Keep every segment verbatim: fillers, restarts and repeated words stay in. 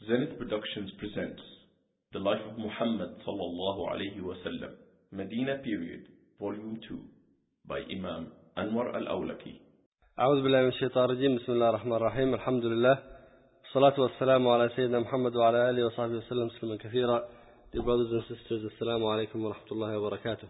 Zenith Productions presents The Life of Muhammad sallallahu alayhi wa sallam, Medina Period, Volume two, by Imam Anwar al-Awlaki. أعوذ بالله من الشيطان الرجيم. بسم الله الرحمن الرحيم. الحمد لله والصلاة والسلام على سيدنا محمد وعلى آله وصحبه وسلم تسليما كثيرا. Dear brothers and sisters, Assalamu alaikum wa rahmatullahi wa barakatuh.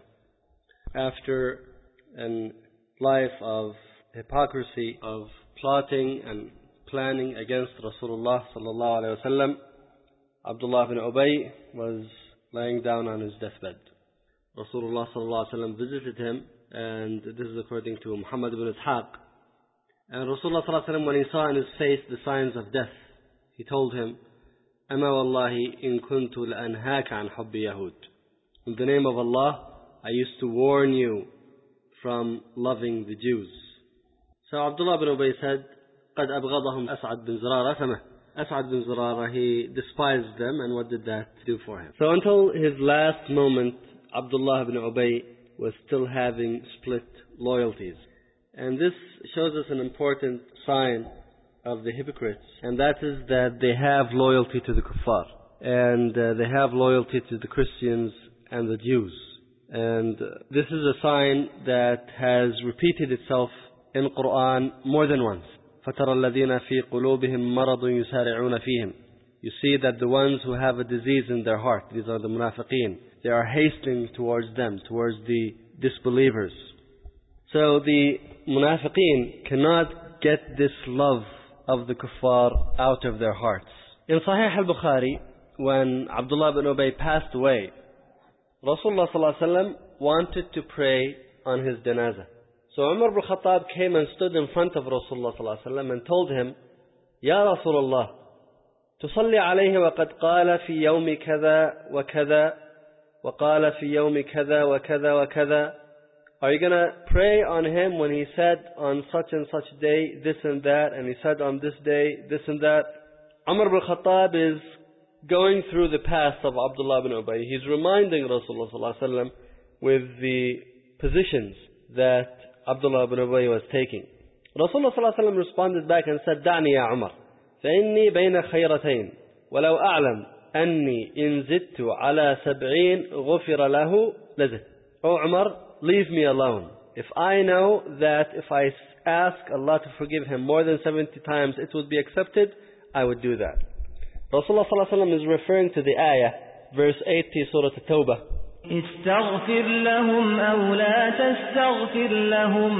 After a life of hypocrisy, of plotting and planning against Rasulullah sallallahu alayhi wa sallam, Abdullah ibn Ubay was lying down on his deathbed. Rasulullah sallallahu alayhi wa sallam visited him, and this is according to Muhammad ibn Ishaq. And Rasulullah sallallahu alayhi wa sallam, when he saw in his face the signs of death, he told him, أما والله إن كنت لأنهاك عن حب يهود. In the name of Allah, I used to warn you from loving the Jews. So Abdullah ibn Ubay said, قد أبغضهم أسعد بن زرارة فمه. As'ad bin Zurara, he despised them, and what did that do for him? So until his last moment, Abdullah ibn Ubay was still having split loyalties. And this shows us an important sign of the hypocrites, and that is that they have loyalty to the kuffar, and uh, they have loyalty to the Christians and the Jews. And uh, this is a sign that has repeated itself in the Quran more than once. فَتَرَى الَّذِينَ فِي قُلُوبِهِمْ مَرَضٌ يُسَارِعُونَ فِيهِمْ. You see that the ones who have a disease in their heart, these are the munafiqeen, they are hastening towards them, towards the disbelievers. So the munafiqeen cannot get this love of the kuffar out of their hearts. In Sahih al-Bukhari, when Abdullah ibn Ubay passed away, Rasulullah sallallahu alaihi wasallam wanted to pray on his janazah. So Umar ibn Khattab came and stood in front of Rasulullah sallallahu alaihi wasallam and told him, Ya Rasulullah, تصلي عليه وقد قال في يوم كذا وكذا وقال في يوم كذا وكذا وكذا. Are you going to pray on him when he said on such and such day this and that, and he said on this day this and that? Umar ibn Khattab is going through the past of Abdullah ibn Ubay. He's reminding Rasulullah sallallahu alaihi wasallam with the positions that Abdullah ibn Ubay was taking. Rasulullah sallallahu alaihi wasallam responded back and said, دعني يا عمر فإني بين خيرتين ولو أعلم أني إن زدت على سبعين غفر له لزدت. Oh Umar, leave me alone. If I know that if I ask Allah to forgive him more than seventy times it would be accepted, I would do that. Rasulullah sallallahu alaihi wasallam is referring to the ayah, verse eighty, Surah At-Tawbah. استغفر لهم أو لا تستغفر لهم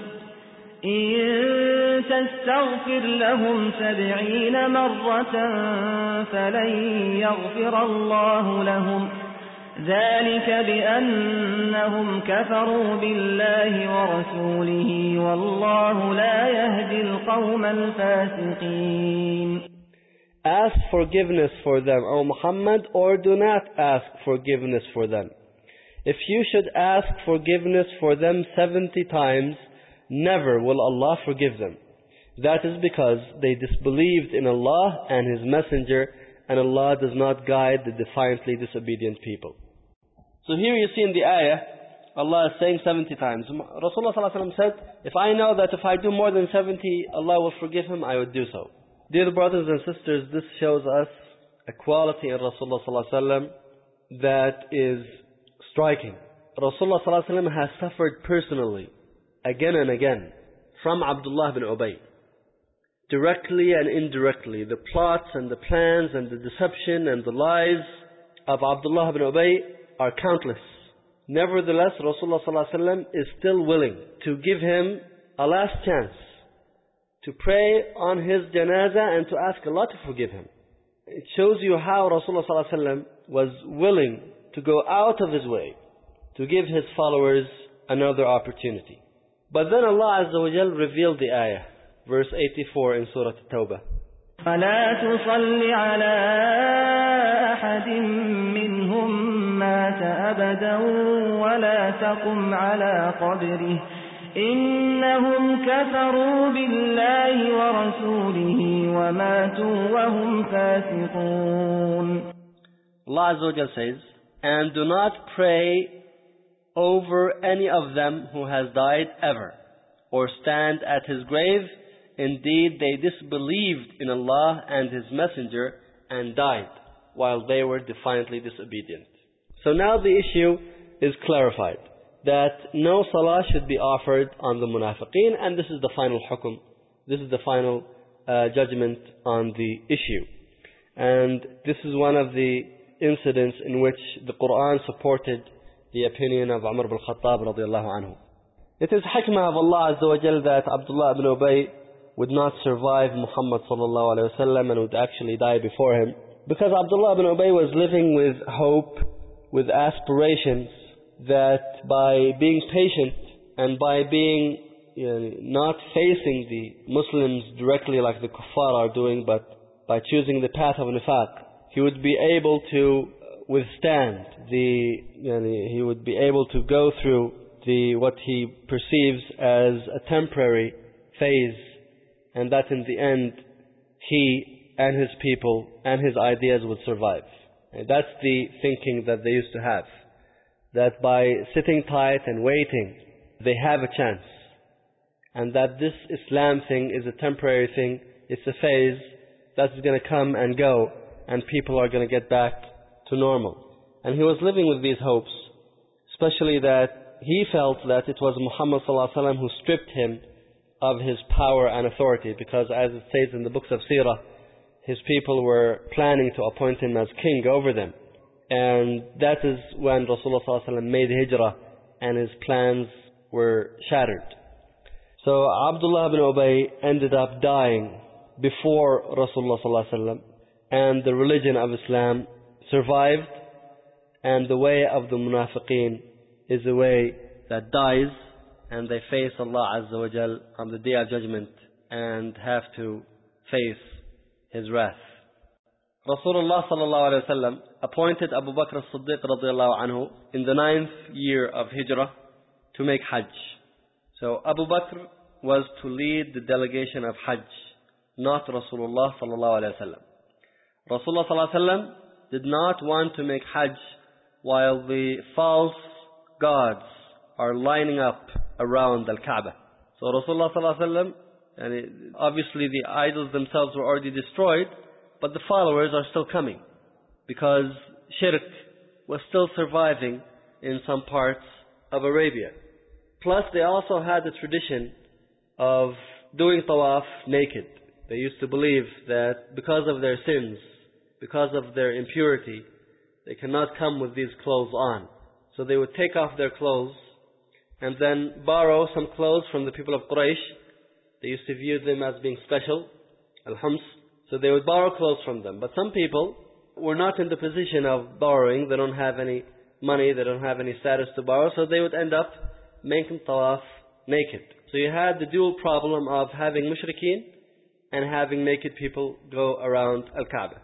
إن تستغفر لهم سبعين مرة فلن يغفر الله لهم ذلك بأنهم كفروا بالله ورسوله والله لا يهدي القوم الفاسقين. Ask forgiveness for them, O Muhammad, or do not ask forgiveness for them. If you should ask forgiveness for them seventy times, never will Allah forgive them. That is because they disbelieved in Allah and His Messenger, and Allah does not guide the defiantly disobedient people. So here you see in the ayah, Allah is saying seventy times. Rasulullah sallallahu alaihi wasallam said, if I know that if I do more than seventy, Allah will forgive him, I would do so. Dear brothers and sisters, this shows us a quality in Rasulullah sallallahu alaihi wasallam that is striking. Rasulullah sallallahu alaihi wasallam has suffered personally, again and again, from Abdullah ibn Ubay. Directly and indirectly, the plots and the plans and the deception and the lies of Abdullah ibn Ubay are countless. Nevertheless, Rasulullah sallallahu alaihi wasallam is still willing to give him a last chance to pray on his janazah and to ask Allah to forgive him. It shows you how Rasulullah sallallahu alaihi wasallam was willing to go out of his way to give his followers another opportunity. But then Allah Azza wa Jal revealed the ayah, verse eighty-four in Surah At-Tawbah. فلا تصل على أحد منهم مات أبدا ولا تقم على قبره إنهم كفروا بالله ورسوله وماتوا وهم فاسقون. Allah Azza wa Jal says, and do not pray over any of them who has died ever, or stand at his grave Indeed, they disbelieved in Allah and His Messenger, and died while they were defiantly disobedient. So now the issue is clarified, that no salah should be offered on the munafiqeen, and this is the final hukum. This is the final uh, judgment on the issue. And this is one of the incidents in which the Quran supported the opinion of Umar ibn Khattab radiallahu anhu. It is hikmah of Allah Azza wa Jal that Abdullah ibn Ubay would not survive Muhammad sallallahu alayhi wa sallam and would actually die before him, because Abdullah ibn Ubay was living with hope, with aspirations, that by being patient and by being you know, not facing the Muslims directly like the kuffar are doing, but by choosing the path of nifaq, he would be able to withstand the, you know, he would be able to go through the what he perceives as a temporary phase, and that in the end he and his people and his ideas would survive. And that's the thinking that they used to have, that by sitting tight and waiting they have a chance, and that this Islam thing is a temporary thing, it's a phase that's going to come and go, and people are going to get back to normal. And he was living with these hopes, especially that he felt that it was Muhammad sallallahu alaihi wasallam who stripped him of his power and authority, because as it says in the books of Seerah, his people were planning to appoint him as king over them. And that is when Rasulullah sallallahu alaihi wasallam made hijrah and his plans were shattered. So Abdullah ibn Ubay ended up dying before Rasulullah sallallahu alaihi wasallam, and the religion of Islam survived, and the way of the munafiqeen is a way that dies, and they face Allah Azza wa Jal on the Day of Judgment and have to face His wrath. Rasulullah sallallahu alaihi wasallam appointed Abu Bakr as-Siddiq radiallahu anhu in the ninth year of Hijrah to make Hajj. So Abu Bakr was to lead the delegation of Hajj, not Rasulullah sallallahu alaihi wasallam. Rasulullah sallallahu alaihi wasallam did not want to make Hajj while the false gods are lining up around Al-Kaaba. So Rasulullah sallallahu alaihi wasallam, and obviously the idols themselves were already destroyed, but the followers are still coming, because shirk was still surviving in some parts of Arabia. Plus they also had the tradition of doing tawaf naked. They used to believe that because of their sins, because of their impurity, they cannot come with these clothes on. So they would take off their clothes and then borrow some clothes from the people of Quraysh. They used to view them as being special, al-hums. So they would borrow clothes from them. But some people were not in the position of borrowing. They don't have any money, they don't have any status to borrow, so they would end up making tawaf naked. So you had the dual problem of having mushrikeen and having naked people go around Al-Kaaba.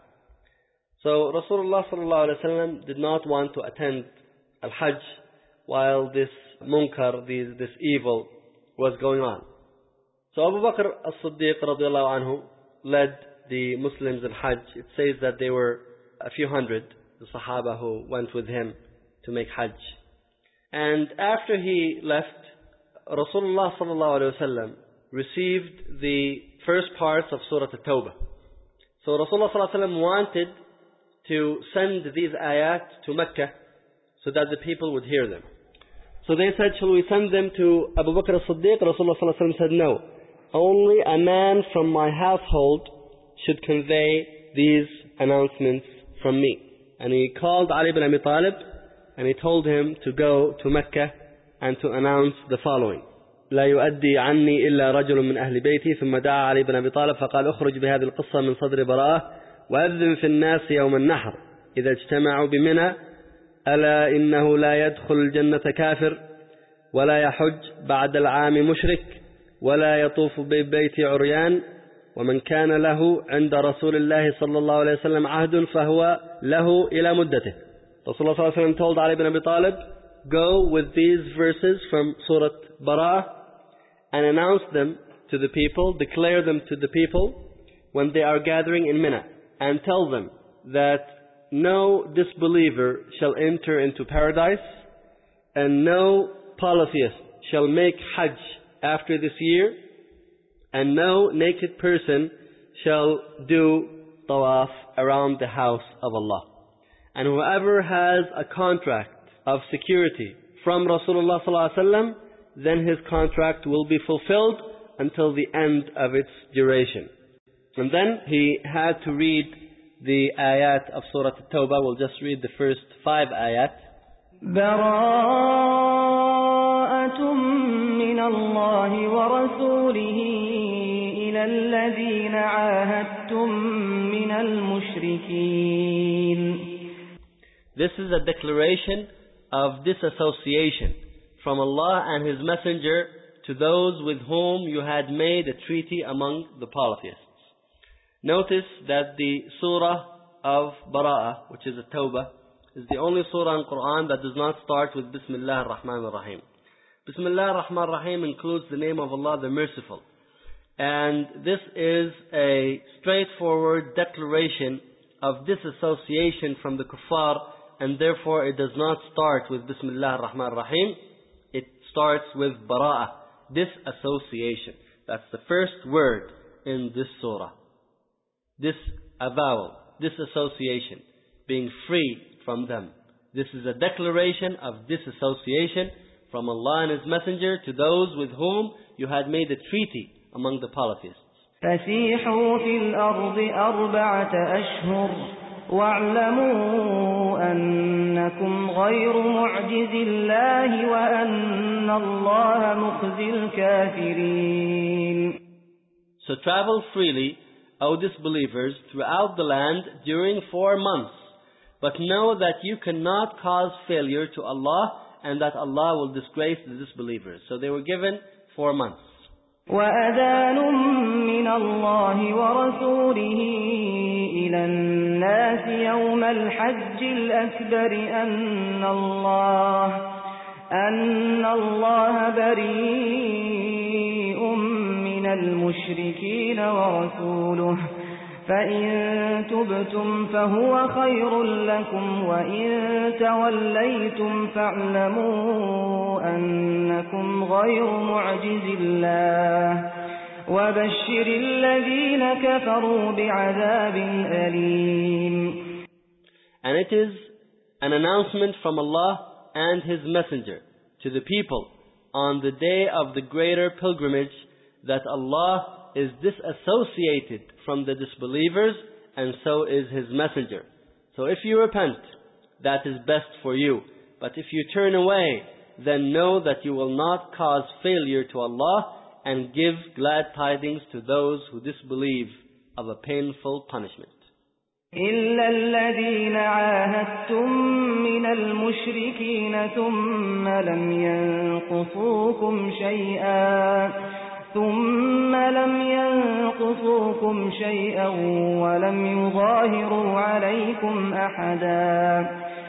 So Rasulullah sallallahu alaihi wasallam did not want to attend Al-Hajj while this munkar, this, this evil was going on. So Abu Bakr as-Siddiq radiallahu anhu led the Muslims in Hajj. It says that they were a few hundred, the Sahaba who went with him to make Hajj. And after he left, Rasulullah sallallahu alaihi wasallam received the first parts of Surah At-Tawbah. So Rasulullah sallallahu alaihi wasallam wanted to send these ayat to Mecca so that the people would hear them. So they said, shall we send them to Abu Bakr as-Siddiq? Rasulullah sallallahu alaihi wasallam said, no. Only a man from my household should convey these announcements from me. And he called Ali ibn Abi Talib and he told him to go to Mecca and to announce the following: لا يؤدي عني إلا رجل من أهل بيتي. ثم دعا علي بن أبي طالب فقال اخرج بهذه القصة من صدر براءة وأذن في الناس يوم النحر إذا اجتمعوا بمنى ألا إنه لا يدخل الجنة كافر ولا يحج بعد العام مشرك ولا يطوف ببيت عريان ومن كان له عند رسول الله صلى الله عليه وسلم عهد فهو له إلى مدته. Rasulullah صلى الله عليه وسلم told Ali ibn Abi Talib, go with these verses from Surah Bara'ah and announce them to the people, declare them to the people when they are gathering in Mina, and tell them that no disbeliever shall enter into paradise and no polytheist shall make Hajj after this year, and no naked person shall do tawaf around the house of Allah. And whoever has a contract of security from Rasulullah sallallahu alaihi wasallam, then his contract will be fulfilled until the end of its duration. And then he had to read the ayat of Surah At-Tawbah. We'll just read the first five ayat. براءة من الله ورسوله إلى الذين عاهدتم من المشركين. This is a declaration of disassociation from Allah and His Messenger to those with whom you had made a treaty among the polytheists. Notice that the surah of Bara'ah, which is a Tawbah, is the only surah in Quran that does not start with Bismillah ar-Rahman ar-Rahim. Bismillah ar-Rahman ar-Rahim includes the name of Allah, the Merciful. And this is a straightforward declaration of disassociation from the kuffar, and therefore it does not start with Bismillah ar-Rahman ar-Rahim. It starts with Bara'ah, disassociation. That's the first word in this surah. This avowal, disassociation, being free from them. This is a declaration of disassociation from Allah and His Messenger to those with whom you had made a treaty among the polytheists. فَسِيحُوا فِي الْأَرْضِ أَرْبَعَةَ أَشْهُرٍ وَاعْلَمُوا أَنَّكُمْ غَيْرُ مُعْجِزِ اللَّهِ وَأَنَّ اللَّهَ مُخْزِي الْكَافِرِينَ. So travel freely, O disbelievers, throughout the land during four months. But know that you cannot cause failure to Allah, and that Allah will disgrace the disbelievers. So they were given four months. وَأَذَانٌ مِّنَ اللَّهِ وَرَسُولِهِ إِلَى النَّاسِ يَوْمَ الْحَجِّ الْأَكْبَرِ أَنَّ اللَّهَ أَنَّ اللَّهَ بَرِيءٌ مِّنَ الْمُشْرِكِينَ وَرَسُولُهُ فَإِن تُبْتُمْ فَهُوَ خَيْرٌ لَكُمْ وَإِن تَوَلَّيْتُمْ فَاعْلَمُوا أَنَّكُمْ غَيْرُ مُعْجِزِ اللَّهِ وَبَشِّرِ الَّذِينَ كَفَرُوا بِعَذَابٍ أَلِيمٍ. And it is an announcement from Allah and His Messenger to the people on the day of the greater pilgrimage that Allah is disassociated from the disbelievers, and so is His Messenger. So if you repent, that is best for you. But if you turn away, then know that you will not cause failure to Allah, and give glad tidings to those who disbelieve of a painful punishment. إِلَّا الَّذِينَ عَاهَدتُّم مِّنَ الْمُشْرِكِينَ ثُمَّ لَمْ يَنقُصُوكُمْ شَيْئًا ثُمَّ لَمْ يَنقُصُوكُمْ شَيْئًا وَلَمْ يُظَاهِرُوا عَلَيْكُمْ أَحَدًا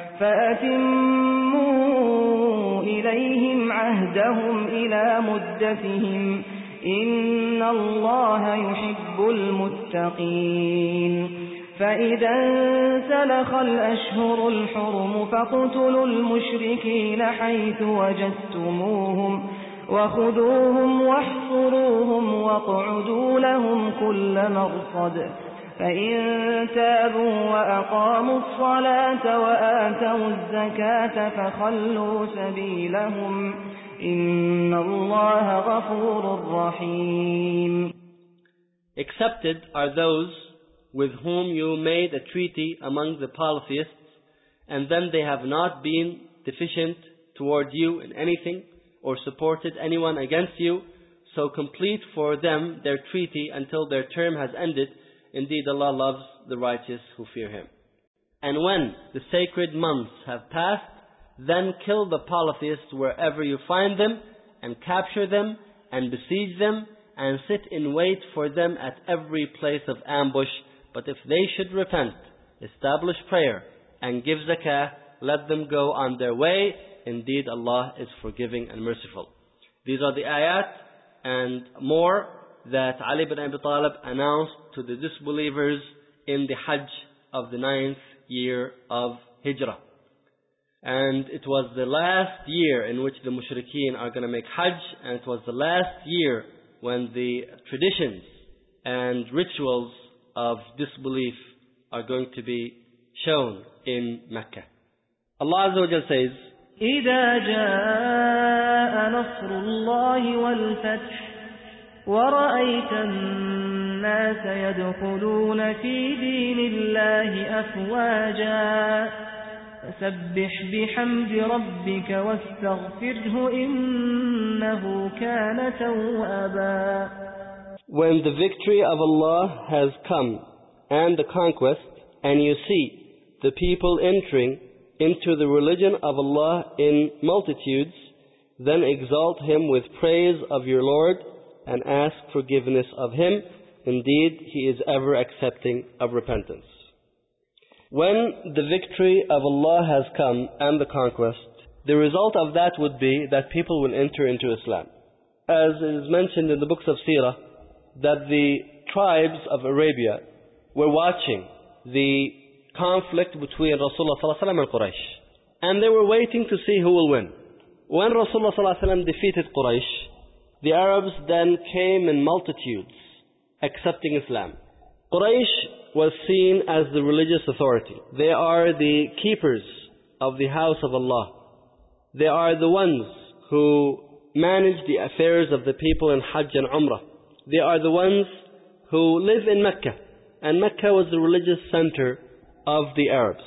فَأَتِمُّوا إِلَيْهِمْ عَهْدَهُمْ إِلَى مُدَّتِهِمْ إِنَّ اللَّهَ يُحِبُّ الْمُتَّقِينَ. فَإِذَا انسَلَخَ الْأَشْهُرُ الْحُرُمُ فَاقْتُلُوا الْمُشْرِكِينَ حَيْثُ وَجَدتُّمُوهُمْ وَخُذُوهُمْ وَاحْصُرُوهُمْ وَاقْعُدُوا لَهُمْ كُلَّ مَرْصَدٍ فَإِن تَابُوا وَأَقَامُوا الصَّلَاةَ وَآتَوُا الزَّكَاةَ فَخَلُّوا سَبِيلَهُمْ إِنَّ اللَّهَ غَفُورٌ رَّحِيمٌ. Accepted are those with whom you made a treaty among the polytheists, and then they have not been deficient toward you in anything, or supported anyone against you, so complete for them their treaty until their term has ended. Indeed, Allah loves the righteous who fear Him. And when the sacred months have passed, then kill the polytheists wherever you find them, and capture them, and besiege them, and sit in wait for them at every place of ambush. But if they should repent, establish prayer, and give zakah, let them go on their way. Indeed, Allah is forgiving and merciful. These are the ayat and more that Ali ibn Abi Talib announced to the disbelievers in the Hajj of the ninth year of Hijrah. And it was the last year in which the mushrikeen are going to make Hajj, and it was the last year when the traditions and rituals of disbelief are going to be shown in Mecca. Allah Azza wa Jal says, إِذَا جَاءَ نَصْرُ اللَّهِ وَالْفَتْحُ وَرَأَيْتَ النَّاسَ يَدْخُلُونَ فِي دِينِ اللَّهِ أَفْوَاجًا فَسَبِّحْ بِحَمْدِ رَبِّكَ وَاسْتَغْفِرْهُ إِنَّهُ كَانَ تَوَّابًا. When the victory of Allah has come and the conquest, and you see the people entering into the religion of Allah in multitudes, then exalt Him with praise of your Lord and ask forgiveness of Him. Indeed, He is ever accepting of repentance. When the victory of Allah has come and the conquest, the result of that would be that people will enter into Islam. As is mentioned in the books of Seerah, that the tribes of Arabia were watching the conflict between Rasulullah sallallahu alaihi wasallam and Quraysh, and they were waiting to see who will win. When Rasulullah sallallahu alaihi wasallam defeated Quraysh, the Arabs then came in multitudes accepting Islam. Quraysh was seen as the religious authority. They are the keepers of the house of Allah. They are the ones who manage the affairs of the people in Hajj and Umrah. They are the ones who live in Mecca, and Mecca was the religious center of the Arabs.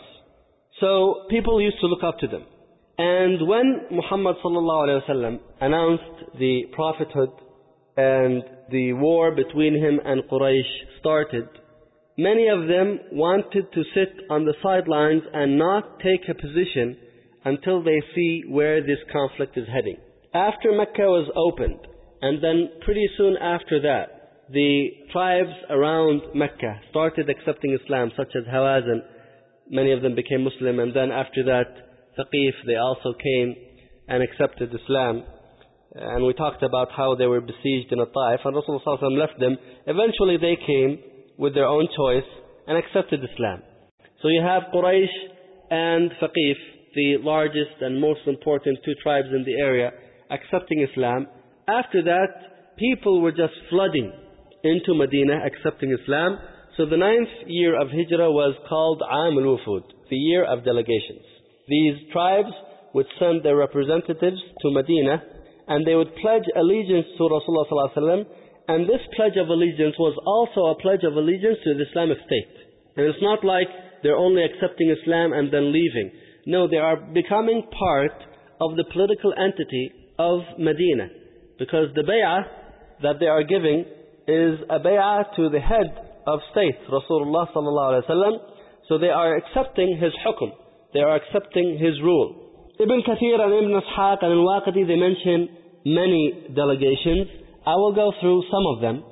So people used to look up to them. And when Muhammad sallallahu alaihi wasallam announced the prophethood and the war between him and Quraysh started, many of them wanted to sit on the sidelines and not take a position until they see where this conflict is heading. After Mecca was opened, and then pretty soon after that, the tribes around Mecca started accepting Islam, such as Hawazin. Many of them became Muslim, and then after that, Thaqif, they also came and accepted Islam. And we talked about how they were besieged in a Taif, and Rasulullah sallallahu alaihi wasallam left them. Eventually they came with their own choice and accepted Islam. So you have Quraysh and Thaqif, the largest and most important two tribes in the area, accepting Islam. After that, people were just flooding into Medina accepting Islam. So the ninth year of Hijrah was called Aam al-Wufud, the year of delegations. These tribes would send their representatives to Medina, and they would pledge allegiance to Rasulullah sallallahu alaihi wasallam, and this pledge of allegiance was also a pledge of allegiance to the Islamic State. And it's not like they're only accepting Islam and then leaving. No, they are becoming part of the political entity of Medina, because the bay'ah that they are giving is a bay'ah to the head of state, Rasulullah sallallahu alaihi wasallam. So they are accepting his hukum, they are accepting his rule. Ibn Kathir and Ibn Ishaq and Al-Waqidi, they mention many delegations. I will go through some of them.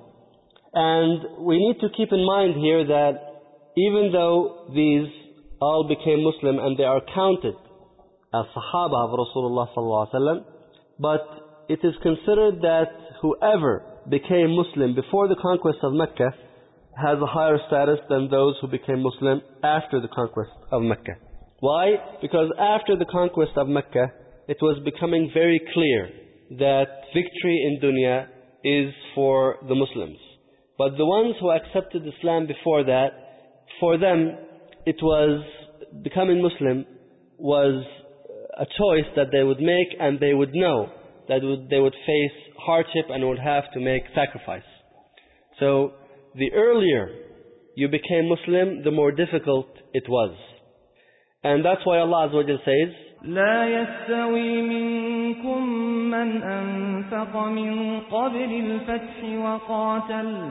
And we need to keep in mind here that even though these all became Muslim and they are counted as Sahaba of Rasulullah sallallahu alaihi wasallam, but it is considered that whoever became Muslim before the conquest of Mecca has a higher status than those who became Muslim after the conquest of Mecca. Why? Because after the conquest of Mecca, it was becoming very clear that victory in dunya is for the Muslims. But the ones who accepted Islam before that, for them, it was becoming Muslim was a choice that they would make, and they would know that would, they would face hardship and would have to make sacrifice. So the earlier you became Muslim, the more difficult it was. And that's why Allah Azza wa Jalla says, لا يستوي منكم من أنفق من قبل الفتح وقاتل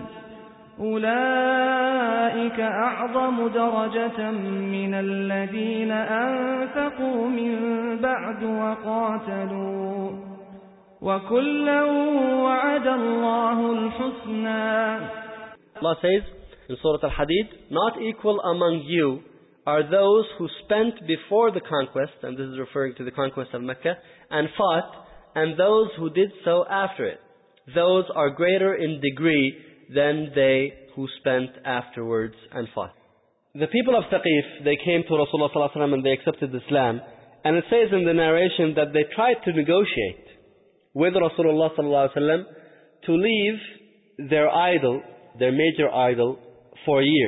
أولئك أعظم درجة من الذين أنفقوا من بعد وقاتلوا وكلا وعد الله الحسنى. Allah says in Surah Al-Hadid, not equal among you are those who spent before the conquest, and this is referring to the conquest of Mecca, and fought, and those who did so after it. Those are greater in degree than they who spent afterwards and fought. The people of Thaqif, they came to Rasulullah sallallahu alaihi wasallam and they accepted Islam, and it says in the narration that they tried to negotiate with Rasulullah sallallahu alaihi wasallam to leave their idol, their major idol, for a year.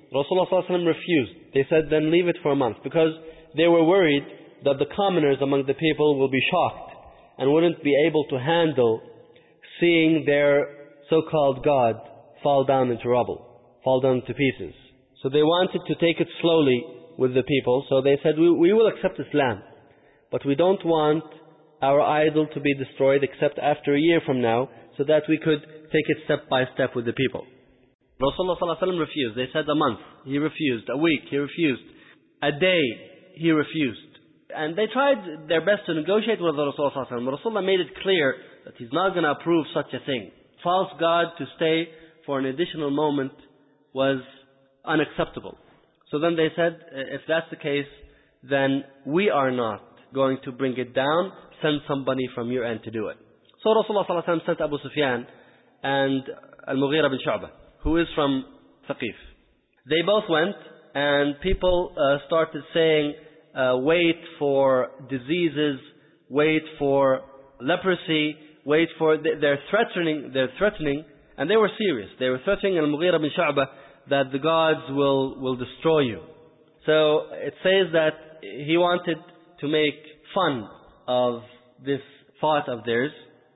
Rasulullah sallallahu alaihi wasallam refused. They said, then leave it for a month, because they were worried that the commoners among the people will be shocked and wouldn't be able to handle seeing their so-called God fall down into rubble, fall down to pieces. So they wanted to take it slowly with the people. So they said, we, we will accept Islam, but we don't want our idol to be destroyed except after a year from now, so that we could take it step by step with the people. Rasulullah sallallahu alaihi wasallam refused. They said a month. He refused. A week. He refused. A day. He refused. And they tried their best to negotiate with the Rasulullah sallallahu alaihi wasallam. Rasulullah made it clear that he's not going to approve such a thing. False God to stay for an additional moment was unacceptable. So then they said, if that's the case, then we are not going to bring it down. Send somebody from your end to do it. So Rasulullah sallallahu alaihi wasallam sent Abu Sufyan and Al-Mughira bin Shu'bah, who is from Thaqif. They both went, and people uh, started saying, uh, wait for diseases, wait for leprosy, wait for... They're threatening, they're threatening, and they were serious. They were threatening Al-Mughira bin Shu'bah that the gods will, will destroy you. So it says that he wanted to make fun of this thought of theirs.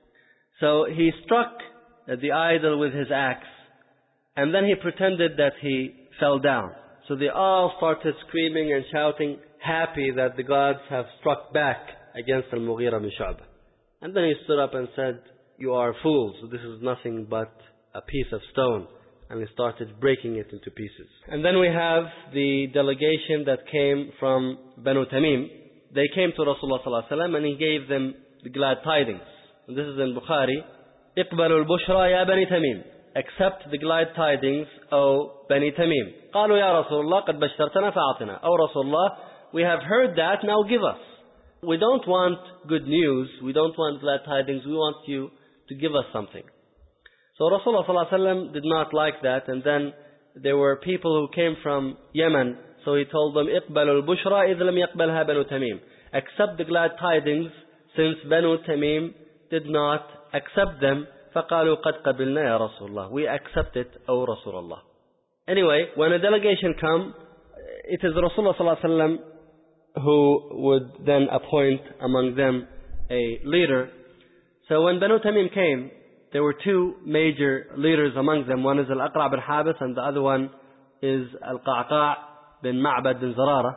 So he struck the idol with his axe, and then he pretended that he fell down. So they all started screaming and shouting, happy that the gods have struck back against Al-Mughira bin Shu'bah. And then he stood up and said, you are fools, this is nothing but a piece of stone. And he started breaking it into pieces. And then we have the delegation that came from Banu Tamim. They came to Rasulullah sallallahu alaihi wasallam, and he gave them the glad tidings. And this is in Bukhari. اقبلوا البشرى يا بني تميم. Accept the glad tidings, O Bani Tamim. قالوا يا رسول الله قد بشرتنا فأعطنا. O Rasulullah, we have heard that, now give us. We don't want good news, we don't want glad tidings, we want you to give us something. So Rasulullah sallallahu alaihi wasallam did not like that, and then there were people who came from Yemen, so he told them, اقبلوا البشرى إذ لم يقبلها بنو تميم. Accept the glad tidings, since Banu Tamim did not accept them. فقالوا قد قبلنا يا رسول الله. We accept it, O Rasulullah. Anyway, when a delegation come, it is Rasulullah sallallahu alaihi wasallam who would then appoint among them a leader. So when Banu Tamim came, there were two major leaders among them. One is Al-Aqra' bin Habis, and the other one is Al-Qa'qa' bin Ma'bad bin Zarara.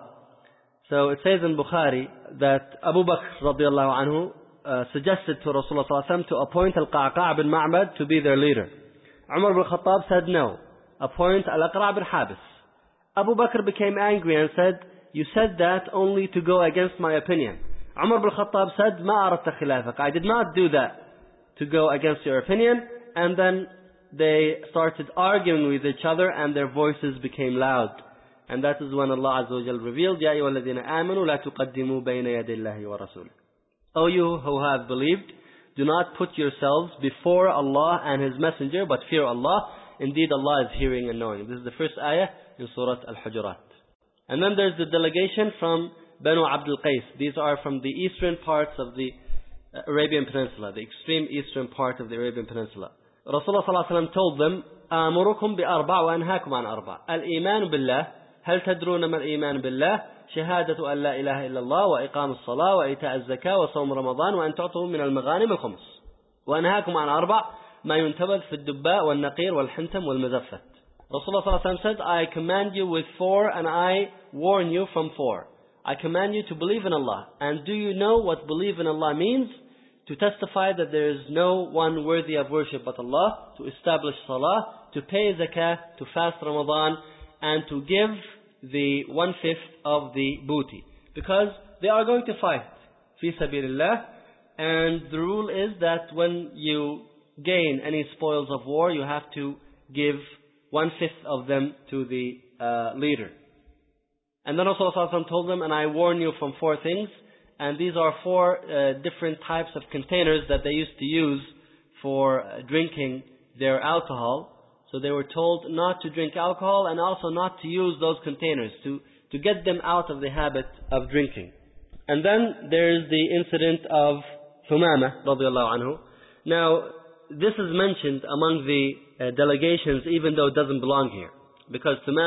So it says in Bukhari that Abu Bakr radiallahu anhu uh, suggested to Rasulullah sallallahu alaihi wasallam to appoint Al-Qa'qa' bin Ma'bad to be their leader. Umar bin Khattab said no, appoint Al-Aqra' bin Habis. Abu Bakr became angry and said, you said that only to go against my opinion. Umar bin Khattab said, ما أردت خلافك. I did not do that to go against your opinion. And then they started arguing with each other, and their voices became loud. And that is when Allah Azza wa Jal revealed, يَا أَيُّهَا الَّذِينَ آمَنُوا لَا تُقَدِّمُوا بَيْنَ يَدَيِ اللَّهِ وَرَسُولِهِ. O you who have believed, do not put yourselves before Allah and His Messenger, but fear Allah. Indeed, Allah is hearing and knowing. This is the first ayah in Surah Al-Hujurat. And then there's the delegation from Banu Abdul Qais. These are from the eastern parts of the Arabian Peninsula, the extreme eastern part of the Arabian Peninsula. Rasulullah sallallahu alaihi wasallam told them, آمركم بأربع وأنهاكم عن أربع. الإيمان بالله. هل تدرون ما الإيمان بالله؟ شهادة أن لا إله إلا الله وإقام الصلاة وإيتاء الزكاة وصوم رمضان وأن تعطوا من المغانم الخمس. وأنهاكم عن أربع ما ينتبذ في الدباء والنقير والحنتم والمزفت. Rasulullah sallallahu alaihi wasallam said, I command you with four, and I warn you from four. I command you to believe in Allah. And do you know what believe in Allah means? To testify that there is no one worthy of worship but Allah, to establish salah, to pay zakah, to fast Ramadan, and to give the one-fifth of the booty. Because they are going to fight, fi sabilillah, and the rule is that when you gain any spoils of war, you have to give one-fifth of them to the uh, leader. And then Rasulullah told them, and I warn you from four things, and these are four uh, different types of containers that they used to use for uh, drinking their alcohol. So they were told not to drink alcohol, and also not to use those containers, to, to get them out of the habit of drinking. And then there is the incident of Thumama radiallahu anhu. Now, this is mentioned among the uh, delegations, even though it doesn't belong here. Because Thumama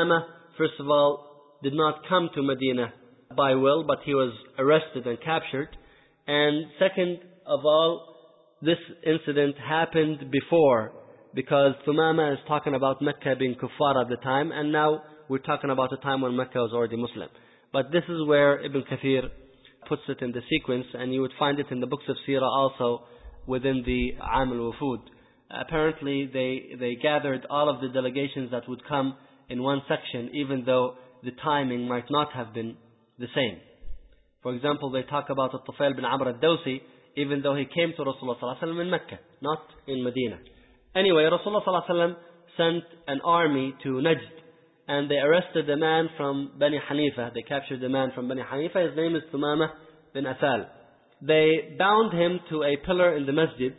first of all, did not come to Medina by will, but he was arrested and captured. And second of all, this incident happened before, because Thumama is talking about Mecca being kuffar at the time, and now we're talking about a time when Mecca was already Muslim. But this is where Ibn Kathir puts it in the sequence, and you would find it in the books of Sirah also within the Aam al-Wufud. Apparently they, they gathered all of the delegations that would come in one section, even though the timing might not have been the same. For example, they talk about Al-Tufail bin Amr al-Dawsi, even though he came to Rasulullah sallallahu alaihi wasallam in Mecca, not in Medina. Anyway, Rasulullah sallallahu alaihi wasallam sent an army to Najd, and they arrested a man from Bani Hanifa. They captured a man from Bani Hanifa. His name is Thumama bin Asal. They bound him to a pillar in the masjid.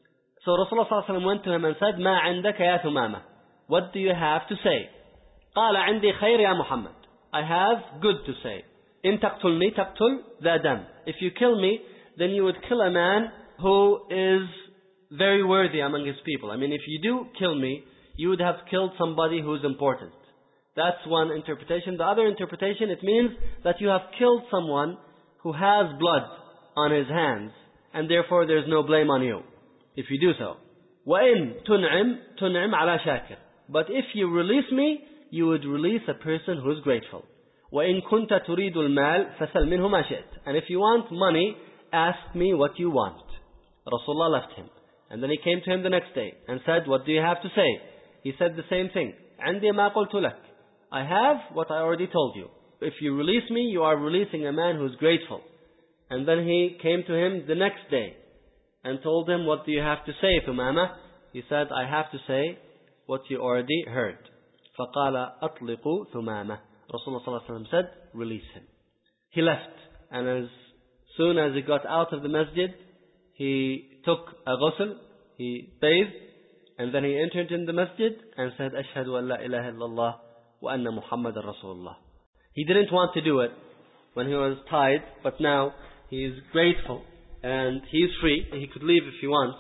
So Rasulullah sallallahu alaihi wasallam went to him and said, "Ma عندك يا Thumama? What do you have to say?" قال عندي خير يا محمد. I have good to say. إن تقتلني تقتل ذا دم. If you kill me, then you would kill a man who is very worthy among his people. I mean, if you do kill me, you would have killed somebody who is important. That's one interpretation. The other interpretation, it means that you have killed someone who has blood on his hands, and therefore there's no blame on you if you do so. وَإِن تُنْعِمْ تُنْعِمْ عَلَى شَاكِرٍ. But if you release me, you would release a person who is grateful. وَإِن كُنْتَ تُرِيدُ الْمَالِ فَسَلْ مِنْهُ مَا شِئْتَ. And if you want money, ask me what you want. Rasulullah left him. And then he came to him the next day and said, "What do you have to say?" He said the same thing. عندي ما قلت لك. I have what I already told you. If you release me, you are releasing a man who is grateful. And then he came to him the next day and told him, "What do you have to say, Thumama?" He said, "I have to say what you already heard." فَقَالَ أَطْلِقُوا ثُمَامَةً. Rasulullah sallallahu alaihi wasallam said, "Release him." He left, and as soon as he got out of the masjid, he took a ghusl, he bathed, and then he entered in the masjid and said, "Ashhadu an la ilaha illallah wa anna Muhammadan Rasulullah." He didn't want to do it when he was tied, but now he is grateful and he is free. He could leave if he wants,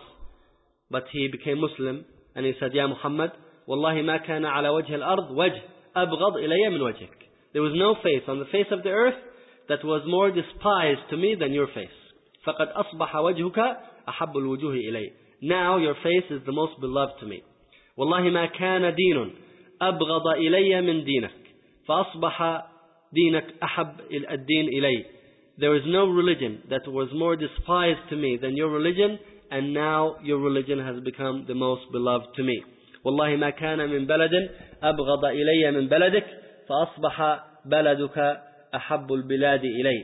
but he became Muslim, and he said, "Ya Muhammad, wallahi ma kana ala wajh al-ard wajh abghad ilayya min wajhik." There was no face on the face of the earth that was more despised to me than your face. فَقَدْ أَصْبَحَ وَجْهُكَ أَحَبُّ الْوُجُوهِ إِلَيْهِ. Now your face is the most beloved to me. وَاللَّهِ مَا كَانَ دِينٌ أَبْغَضَ إِلَيَّ مِنْ دِينَكَ فَأَصْبَحَ دِينَكَ أَحَبَّ الدِّينِ إِلَيَّ. There is no religion that was more despised to me than your religion, and now your religion has become the most beloved to me. وَاللَّهِ مَا كَانَ مِنْ بَلَدٍ أَبْغَضَ إِلَيَّ مِنْ بَلَدِكَ فَأَصْبَحَ بَلَدُكَ أَحَبُّ الْبِلَادِ إِلَيَّ.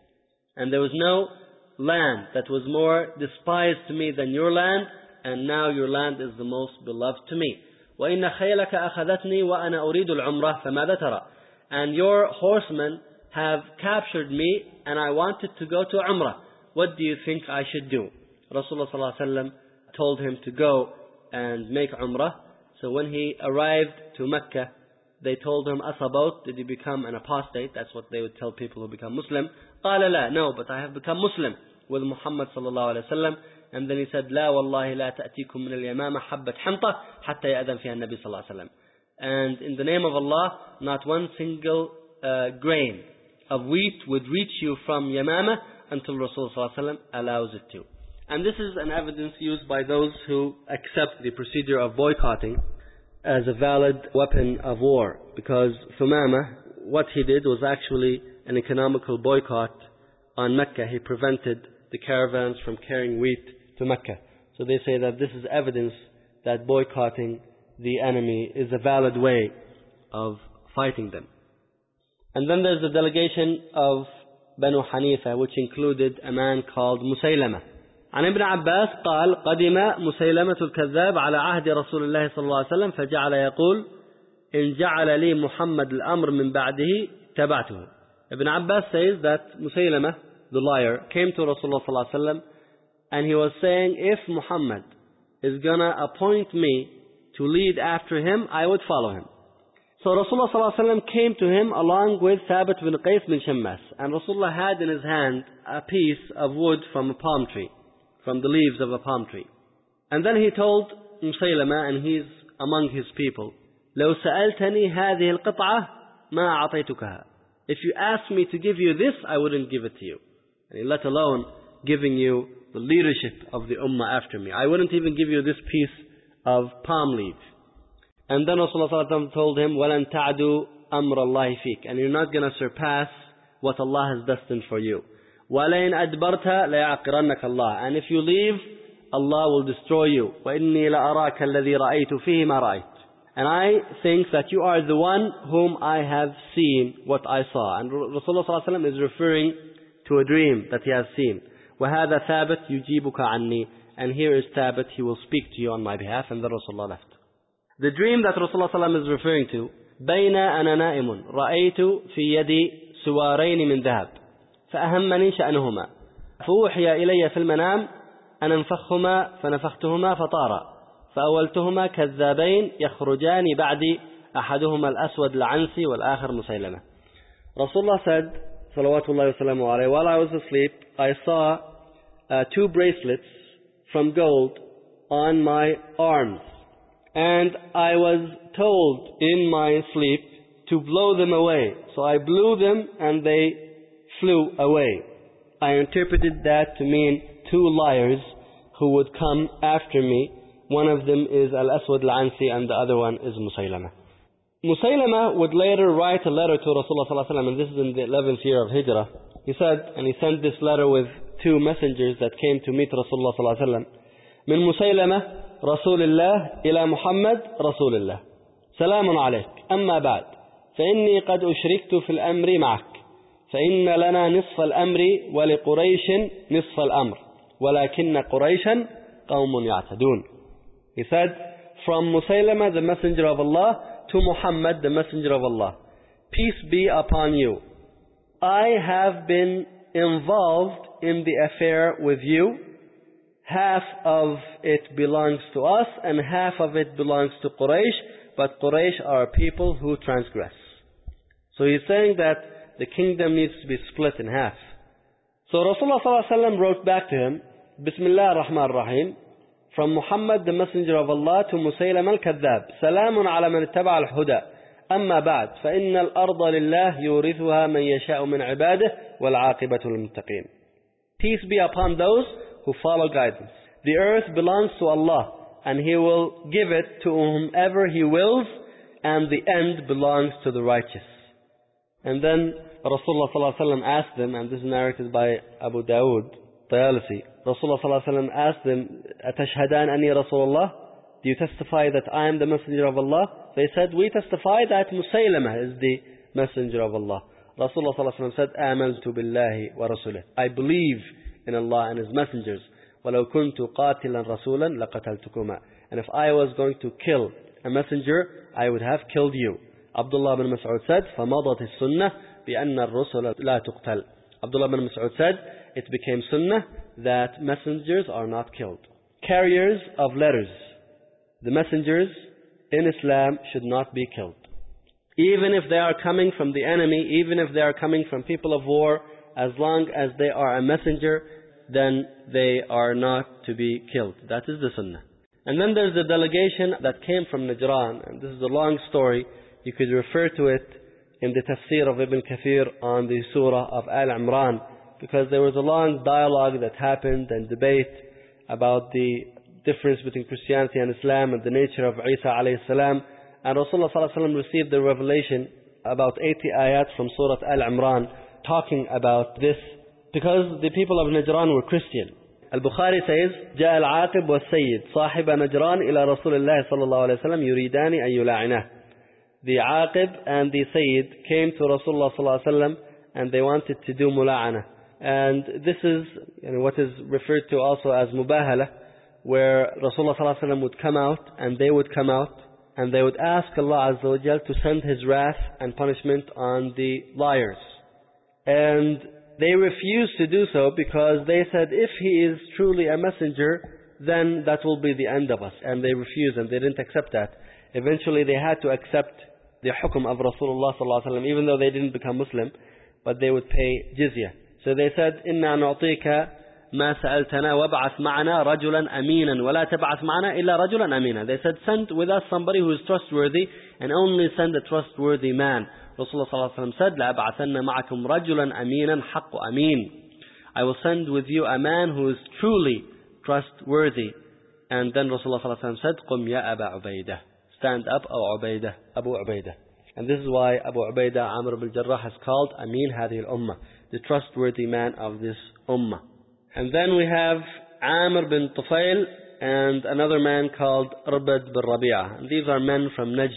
And there was no land that was more despised to me than your land, and now your land is the most beloved to me. وَإِنَّ خَيْلَكَ أَخَذَتْنِي وَأَنَا أُرِيدُ الْعُمْرَةَ فَمَاذَا تَرَى. And your horsemen have captured me, and I wanted to go to Umrah. What do you think I should do? Rasulullah sallallahu alaihi wasallam told him to go and make Umrah. So when he arrived to Mecca, they told him, "Asabot, did you become an apostate?" That's what they would tell people who become Muslim. قال لا, no, but I have become Muslim with Muhammad sallallahu alaihi wasallam. And then he said, "لا والله لا تأتيكم من اليمامة حبة حنطة حتى يأذن فيها النبي صلى الله عليه وسلم." And in the name of Allah, not one single uh, grain of wheat would reach you from Yamama until Rasul sallallahu alaihi wasallam allows it to. And this is an evidence used by those who accept the procedure of boycotting as a valid weapon of war, because Thumama, what he did was actually an economical boycott on Mecca. He prevented the caravans from carrying wheat to Mecca. So they say that this is evidence that boycotting the enemy is a valid way of fighting them. And then there's the delegation of Banu Hanifa, which included a man called Musaylama. عن ابن عباس قال قدم مسيلمة الكذاب على عهد رسول الله صلى الله عليه وسلم فجعل يقول إن جعل لي محمد الأمر من بعده تبعته. Ibn Abbas says that Musaylama, the liar, came to Rasulullah صلى الله عليه وسلم, and he was saying, if Muhammad is gonna appoint me to lead after him, I would follow him. So Rasulullah صلى الله عليه وسلم came to him along with Thabit bin Qais bin Shammas, and Rasulullah had in his hand a piece of wood from a palm tree, from the leaves of a palm tree. And then he told Musaylama, and he's among his people, لو سألتني هذه القطعة ما أعطيتكها. If you asked me to give you this, I wouldn't give it to you. Let alone giving you the leadership of the ummah after me. I wouldn't even give you this piece of palm leaf. And then Rasulullah told him, وَلَن تَعْدُوا أَمْرَ اللَّهِ فِيكَ. And you're not going to surpass what Allah has destined for you. وَلَيْنْ أَدْبَرْتَ لَيَعْقِرَنَّكَ اللَّهِ. And if you leave, Allah will destroy you. وَإِنِّي لَأَرَاكَ الَّذِي رَأَيْتُ فِيهِ مَا رَأَيْتُ. And I think that you are the one whom I have seen what I saw. And Rasulullah is referring to a dream that he has seen. وَهَذَا ثَابِتْ يُجِيبُكَ عَنِّي. And here is Thabit, he will speak to you on my behalf. And then Rasulullah left. The dream that Rasulullah is referring to, بَيْنَ أَنَا نَائِمٌ رَأَيْتُ فِي يَدِي سُوَارَيْنِ مِنْ ذَهَبٍ فأهمني شأنهما فأوحي إلي في المنام أن انفخهما فنفختهما فطارا فأولتهما كذابين يخرجان بعدي أحدهما الأسود العنسي والآخر مسيلمة. Rasulullah said, salawatullahi wa salamu alayhi, while I was asleep, I saw uh, two bracelets from gold on my arms. And I was told in my sleep to blow them away. So I blew them and they flew away. I interpreted that to mean two liars who would come after me. One of them is Al-Aswad Al-Ansi and the other one is Musaylama. Musaylama would later write a letter to Rasulullah sallallahu alaihi wasallam, and this is in the eleventh year of Hijrah. He said, and he sent this letter with two messengers that came to meet Rasulullah sallallahu alaihi wasallam. من مسيلمة رسول الله إلى محمد رسول الله سلام عليك أما بعد فإني قد أشركت في الأمر معك فإن لنا نصف الأمر ولقريش نصف الأمر ولكن قريشا قوم يعتدون. He said, from Musaylama, the messenger of Allah, to Muhammad, the messenger of Allah, peace be upon you. I have been involved in the affair with you. Half of it belongs to us and half of it belongs to Quraysh, but Quraysh are people who transgress. So he's saying that the kingdom needs to be split in half. So Rasulullah sallallahu alaihi wasallam wrote back to him, Bismillah ar-Rahman ar-Rahim, from Muhammad the messenger of Allah to Musaylam al-Kadhab, Salamun ala man ittaba al-huda, amma ba'd, fa inna al-arda lillah yurithuha man yasha'u min ibadihi wal aqibatu lil-muttaqin. Peace be upon those who follow guidance. The earth belongs to Allah, and He will give it to whomever He wills, and the end belongs to the righteous. And then Rasulullah sallallahu alaihi wasallam asked them, and this is narrated by Abu Dawood, Tayalisi. Rasulullah sallallahu alaihi wasallam asked them, "Atashhadan anni Rasulullah? Do you testify that I am the messenger of Allah?" They said, "We testify that Musaylama is the messenger of Allah." Rasulullah sallallahu alaihi wasallam said, "Amantu billahi wa rasulih." I believe in Allah and His messengers. وَلَوْ كُنْتُ قَاتِلًا رَسُولًا لَقَتَلْتُكُمَا. And if I was going to kill a messenger, I would have killed you. Abdullah bin Mas'ud said, فَمَضَتِ السُّنَّةِ بِأَنَّ الرُّسُلَ لَا تُقْتَلْ. Abdullah bin Mas'ud said, it became sunnah that messengers are not killed. Carriers of letters, the messengers in Islam should not be killed. Even if they are coming from the enemy, even if they are coming from people of war, as long as they are a messenger, then they are not to be killed. That is the sunnah. And then there's the delegation that came from Najran, and this is a long story. You could refer to it in the tafsir of Ibn Kathir on the surah of Al-Imran, because there was a long dialogue that happened and debate about the difference between Christianity and Islam and the nature of Isa alayhi salam. And Rasulullah sallallahu alaihi wasallam received the revelation about eighty ayat from surah Al-Imran talking about this, because the people of Najran were Christian. Al-Bukhari says, جاء العاقب والسيد صاحب نجران إلى رسول الله صلى الله عليه وسلم يريدان أن يلاعنه. The Aqib and the Sayyid came to Rasulullah sallallahu alaihi wasallam and they wanted to do mula'ana. And this is you know, what is referred to also as mubahala, where Rasulullah sallallahu alaihi wasallam would come out and they would come out and they would ask Allah Azza wa Jal to send His wrath and punishment on the liars. And they refused to do so because they said, if he is truly a messenger, then that will be the end of us. And they refused and they didn't accept that. Eventually they had to accept the hukum of Rasulullah sallallahu alaihi wasallam, even though they didn't become Muslim, but they would pay jizya. So they said, إِنَّا نُعْطِيكَ مَا سَأَلْتَنَا وَابْعَثْ مَعَنَا رَجُلًا أَمِينًا وَلَا تَبْعَثْ مَعَنَا إِلَّا رَجُلًا أَمِينًا. They said, send with us somebody who is trustworthy, and only send a trustworthy man. Rasulullah sallallahu alaihi wasallam said, لَأَبْعَثَنَّ مَعَكُمْ رَجُلًا أَمِينًا حَقُّ أَمِينًا. I will send with you a man who is truly trustworthy. And then Rasulullah sallallahu alaihi wasallam said, قُمْ يَا أَبَا عُبَيْدَةَ. Stand up, O Ubaidah, Abu Ubaidah. And this is why Abu Ubaidah Amr ibn Jarrah has called Amin Hadhihi al-Ummah, the trustworthy man of this Ummah. And then we have Amr bin Tufail and another man called Arbad bin Rabi'ah. And these are men from Najd.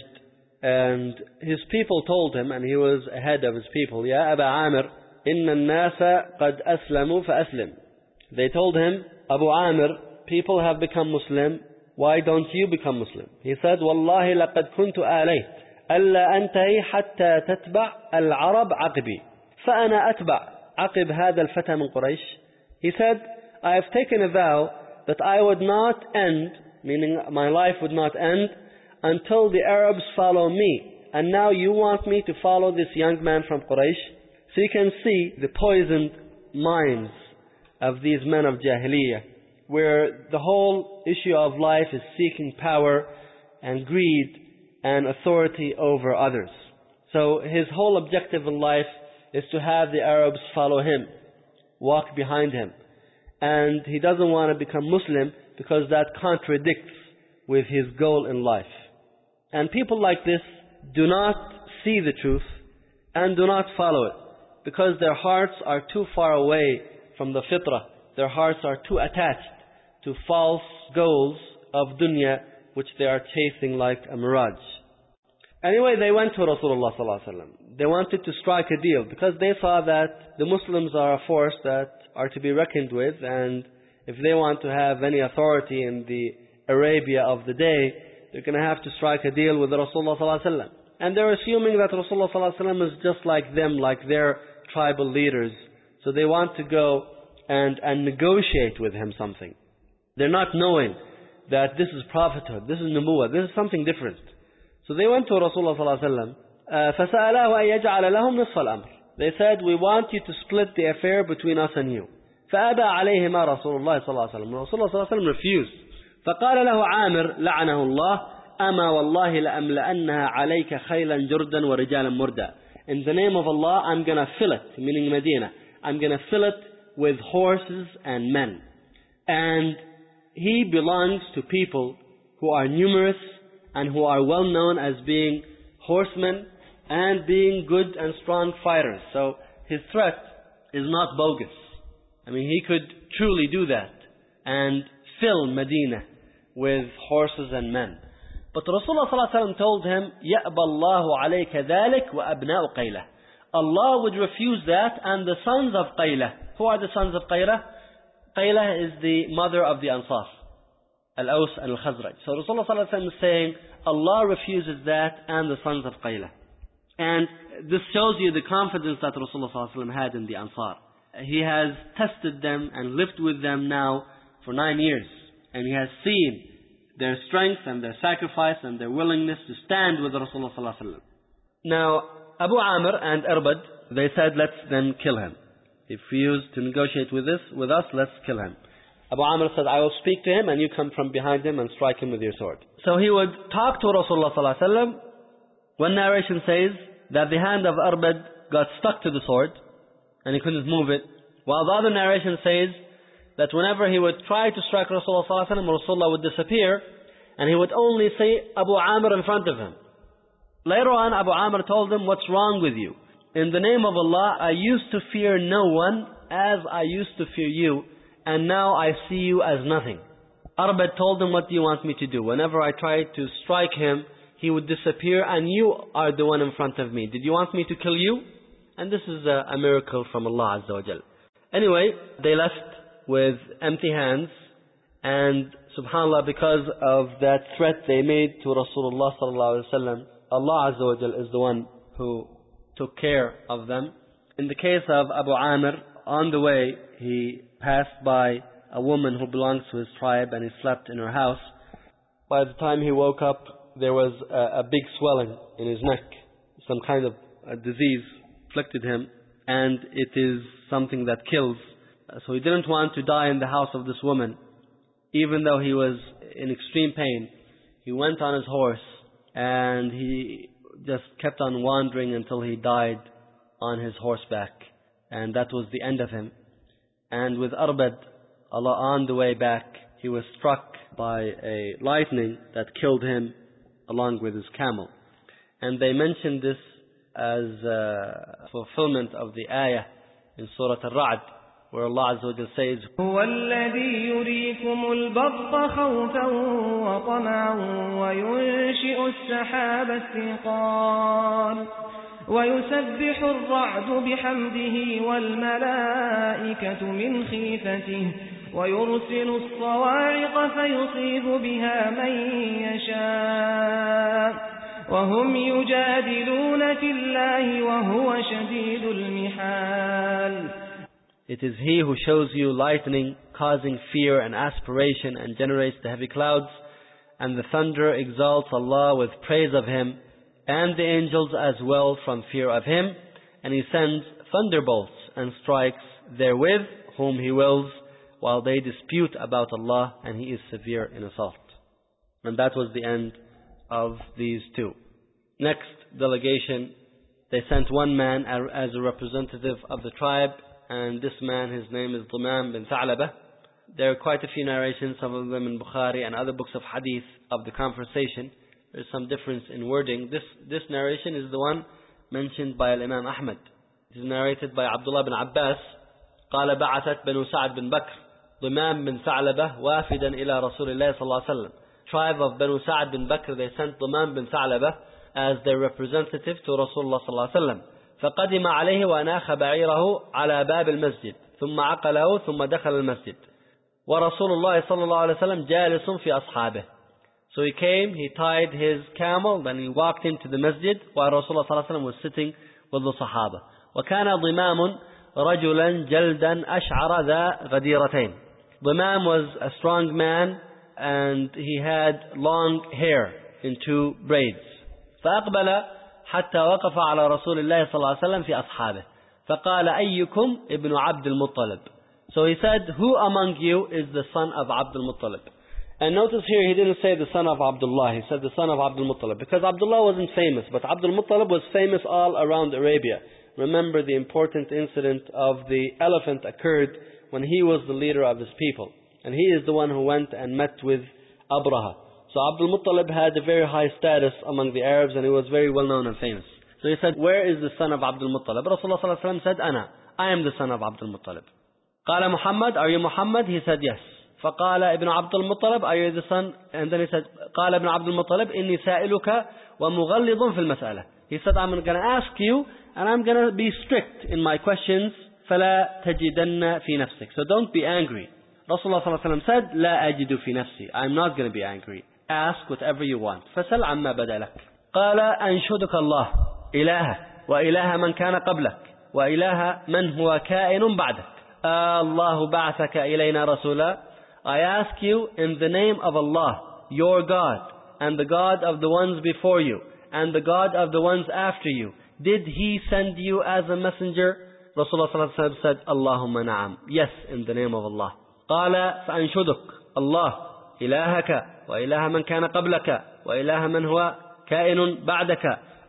And his people told him, and he was ahead of his people, Ya Aba Amr, inna an-nasa qad aslamu fa aslim. They told him, Abu Amr, people have become Muslim, why don't you become Muslim? He said, Wallahi laqad kuntu alayt, alla antahi hatta tatba' al-arab aqbi. Fa'ana atba' aqib hadha al-fata min Quraysh. He said, I have taken a vow that I would not end, meaning my life would not end, until the Arabs follow me. And now you want me to follow this young man from Quraysh? So you can see the poisoned minds of these men of Jahiliyyah, where the whole issue of life is seeking power and greed and authority over others. So his whole objective in life is to have the Arabs follow him, walk behind him. And he doesn't want to become Muslim because that contradicts with his goal in life. And people like this do not see the truth and do not follow it because their hearts are too far away from the fitrah. Their hearts are too attached to false goals of dunya which they are chasing like a mirage. Anyway, they went to Rasulullah sallallahu alaihi wasallam. They wanted to strike a deal because they saw that the Muslims are a force that are to be reckoned with, and if they want to have any authority in the Arabia of the day, they're going to have to strike a deal with Rasulullah sallallahu alaihi wasallam. And they're assuming that Rasulullah sallallahu alaihi wasallam is just like them, like their tribal leaders. So they want to go and, and negotiate with him something. They're not knowing that this is prophethood, this is nubuwwah, this is something different. So they went to Rasulullah sallallahu alaihi wasallam. فَسَأَلَاهُ أَن يَجْعَلَ لَهُمْ نِصْفَ الْأَمْرِ. They said, we want you to split the affair between us and you. فَأَبَى عَلَيْهِمَا رَسُولُ اللَّهِ صَلَّى اللَّهُ عَلَيْهِ وسلم. Rasulullah sallallahu alaihi wasallam refused. فقال له عامر لعنه الله أما والله لأملأنها عليك خيلا جردا ورجالا مردا. In the name of Allah, I'm going to fill it, meaning Medina. I'm going to fill it with horses and men. And he belongs to people who are numerous and who are well known as being horsemen and being good and strong fighters. So his threat is not bogus. I mean, he could truly do that and fill Medina with horses and men. But Rasulullah sallallahu alaihi wasallam told him, يَأْبَى اللَّهُ عَلَيْكَ ذَلِكَ وَأَبْنَاءُ قَيْلَةٍ. Allah would refuse that, and the sons of Qaylah. Who are the sons of Qaylah? Qaylah is the mother of the Ansar, Al-Aws and Al-Khazraj. So Rasulullah sallallahu alaihi wasallam is saying, Allah refuses that and the sons of Qaylah. And this shows you the confidence that Rasulullah sallallahu alaihi wasallam had in the Ansar. He has tested them and lived with them now for nine years. And he has seen their strength and their sacrifice and their willingness to stand with Rasulullah sallallahu alaihi wasallam. Now, Abu Amr and Arbad, they said, let's then kill him. He refused to negotiate with this, with us, let's kill him. Abu Amr said, I will speak to him and you come from behind him and strike him with your sword. So he would talk to Rasulullah sallallahu alaihi wasallam. One narration says that the hand of Arbad got stuck to the sword and he couldn't move it. While the other narration says that whenever he would try to strike Rasulullah sallallahu alaihi wasallam, Rasulullah would disappear and he would only see Abu Amr in front of him. Later on, Abu Amr told him, what's wrong with you? In the name of Allah, I used to fear no one as I used to fear you, and now I see you as nothing. Arbad told him, what do you want me to do? Whenever I tried to strike him, he would disappear and you are the one in front of me. Did you want me to kill you? And this is a, a miracle from Allah Azza wa Jal. Anyway, they left with empty hands, and subhanAllah, because of that threat they made to Rasulullah sallallahu alaihi wasallam, Allah Azza wa Jal is the one who took care of them. In the case of Abu Amr, on the way, he passed by a woman who belongs to his tribe and he slept in her house. By the time he woke up, there was a, a big swelling in his neck. Some kind of a disease afflicted him, and it is something that kills. So he didn't want to die in the house of this woman. Even though he was in extreme pain, he went on his horse and he just kept on wandering until he died on his horseback. And that was the end of him. And with Arbad, Allah, on the way back, he was struck by a lightning that killed him along with his camel. And they mentioned this as a fulfillment of the ayah in Surah Al-Ra'd, where Allah Azza wa Jalla says, هو الذي يريكم البرق خوفا وطمعا وينشئ السحاب الثقال ويسبح الرعد بحمده والملائكة من خيفته ويرسل الصواعق فيصيب بها من يشاء وهم يجادلون في الله وهو شديد المحال. It is He who shows you lightning, causing fear and aspiration, and generates the heavy clouds, and the thunder exalts Allah with praise of Him, and the angels as well from fear of Him, and He sends thunderbolts and strikes therewith whom He wills, while they dispute about Allah, and He is severe in assault. And that was the end of these two. Next delegation, they sent one man as a representative of the tribe, and this man, his name is Dimam bin Tha'labah. There are quite a few narrations, some of them in Bukhari and other books of hadith, of the conversation. There's some difference in wording. This, this narration is the one mentioned by Imam Ahmad. It is narrated by Abdullah bin Abbas. قال بعثت بنو سعد بن بكر ضمام بن ثعلبة وافدا إلى رسول الله صلى الله عليه وسلم. Tribe of Banu Sa'ad bin Bakr, they sent Dimam bin Tha'labah as their representative to Rasulullah صلى الله عليه وسلم. فقدم عليه وأناخ بعيره على باب المسجد ثم عقله ثم دخل المسجد ورسول الله صلى الله عليه وسلم جالس في أصحابه. So he came, he tied his camel, then he walked into the masjid while Rasulullah صلى الله عليه وسلم was sitting with the Sahaba. وكان ضمام رجلا جلدا أشعر ذا غديرتين. Dimam was a strong man and he had long hair in two braids. فأقبل حتى وقف على رسول الله صلى الله عليه وسلم في أصحابه فقال أيكم ابن عبد المطلب. So he said, who among you is the son of Abdul Muttalib? And notice here he didn't say the son of Abdullah, he said the son of Abdul Muttalib, because Abdullah wasn't famous, but Abdul Muttalib was famous all around Arabia. Remember the important incident of the elephant occurred when he was the leader of his people, and he is the one who went and met with Abraha. So Abdul Muttalib had a very high status among the Arabs, and he was very well known and famous. So he said, where is the son of Abdul Muttalib? Rasulullah sallallahu alaihi wasallam said, Ana, I am the son of Abdul Muttalib. قال Muhammad, are you Muhammad? He said, yes. فقال ابن عبد المطلب, are you the son? And then he said, قال ابن عبد المطلب إني سائلك ومغلظ في المسألة. He said, I'm going to ask you, and I'm going to be strict in my questions. فلا تجدن في نفسك. So don't be angry. Rasulullah sallallahu alaihi wasallam said, لا أجد في نفسي. I'm not going to be angry. Ask whatever you want. فسل عما بدا لك. قال أنشدك الله إله وإله من كان قبلك وإله من هو كائن بعدك. الله بعثك إلينا رسولا. I ask you in the name of Allah, your God, and the God of the ones before you, and the God of the ones after you. Did He send you as a messenger? Rasulullah sallallahu alaihi wasallam said, Allahumma na'am. Yes, in the name of Allah. قال فأنشدك الله إلهك وإله من كان قبلك وإله من هو كائن بعدك.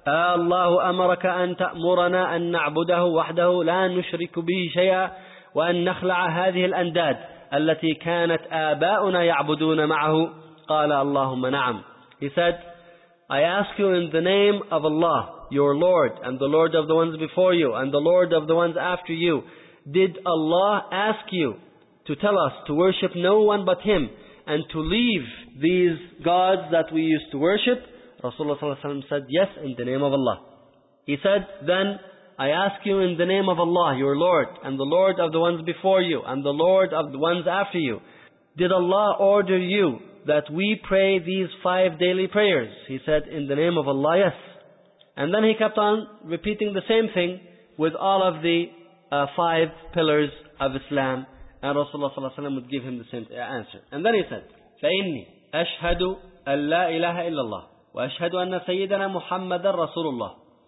الله أمرك أن تأمرنا أن نعبده وحده لا نشرك به شيئا وأن نخلع هذه الأنداد التي كانت آباؤنا يعبدون معه. قال اللهم نعم. He said, I ask you in the name of Allah, your Lord, and the Lord of the ones before you, and the Lord of the ones after you. Did Allah ask you to tell us to worship no one but Him, and to leave these gods that we used to worship? Rasulullah sallallahu alaihi wasallam said, yes, in the name of Allah. He said, then I ask you in the name of Allah, your Lord, and the Lord of the ones before you, and the Lord of the ones after you. Did Allah order you that we pray these five daily prayers? He said, in the name of Allah, yes. And then he kept on repeating the same thing with all of the uh, five pillars of Islam. And Rasulullah sallallahu alaihi wasallam would give him the same answer. And then he said, فَإِنِّي أَشْهَدُ أَن لَا إِلَهَ إِلَّا اللَّهِ وَأَشْهَدُ أَنَّ سَيِّدَنَا مُحَمَّدًا رَسُولُ اللَّهِ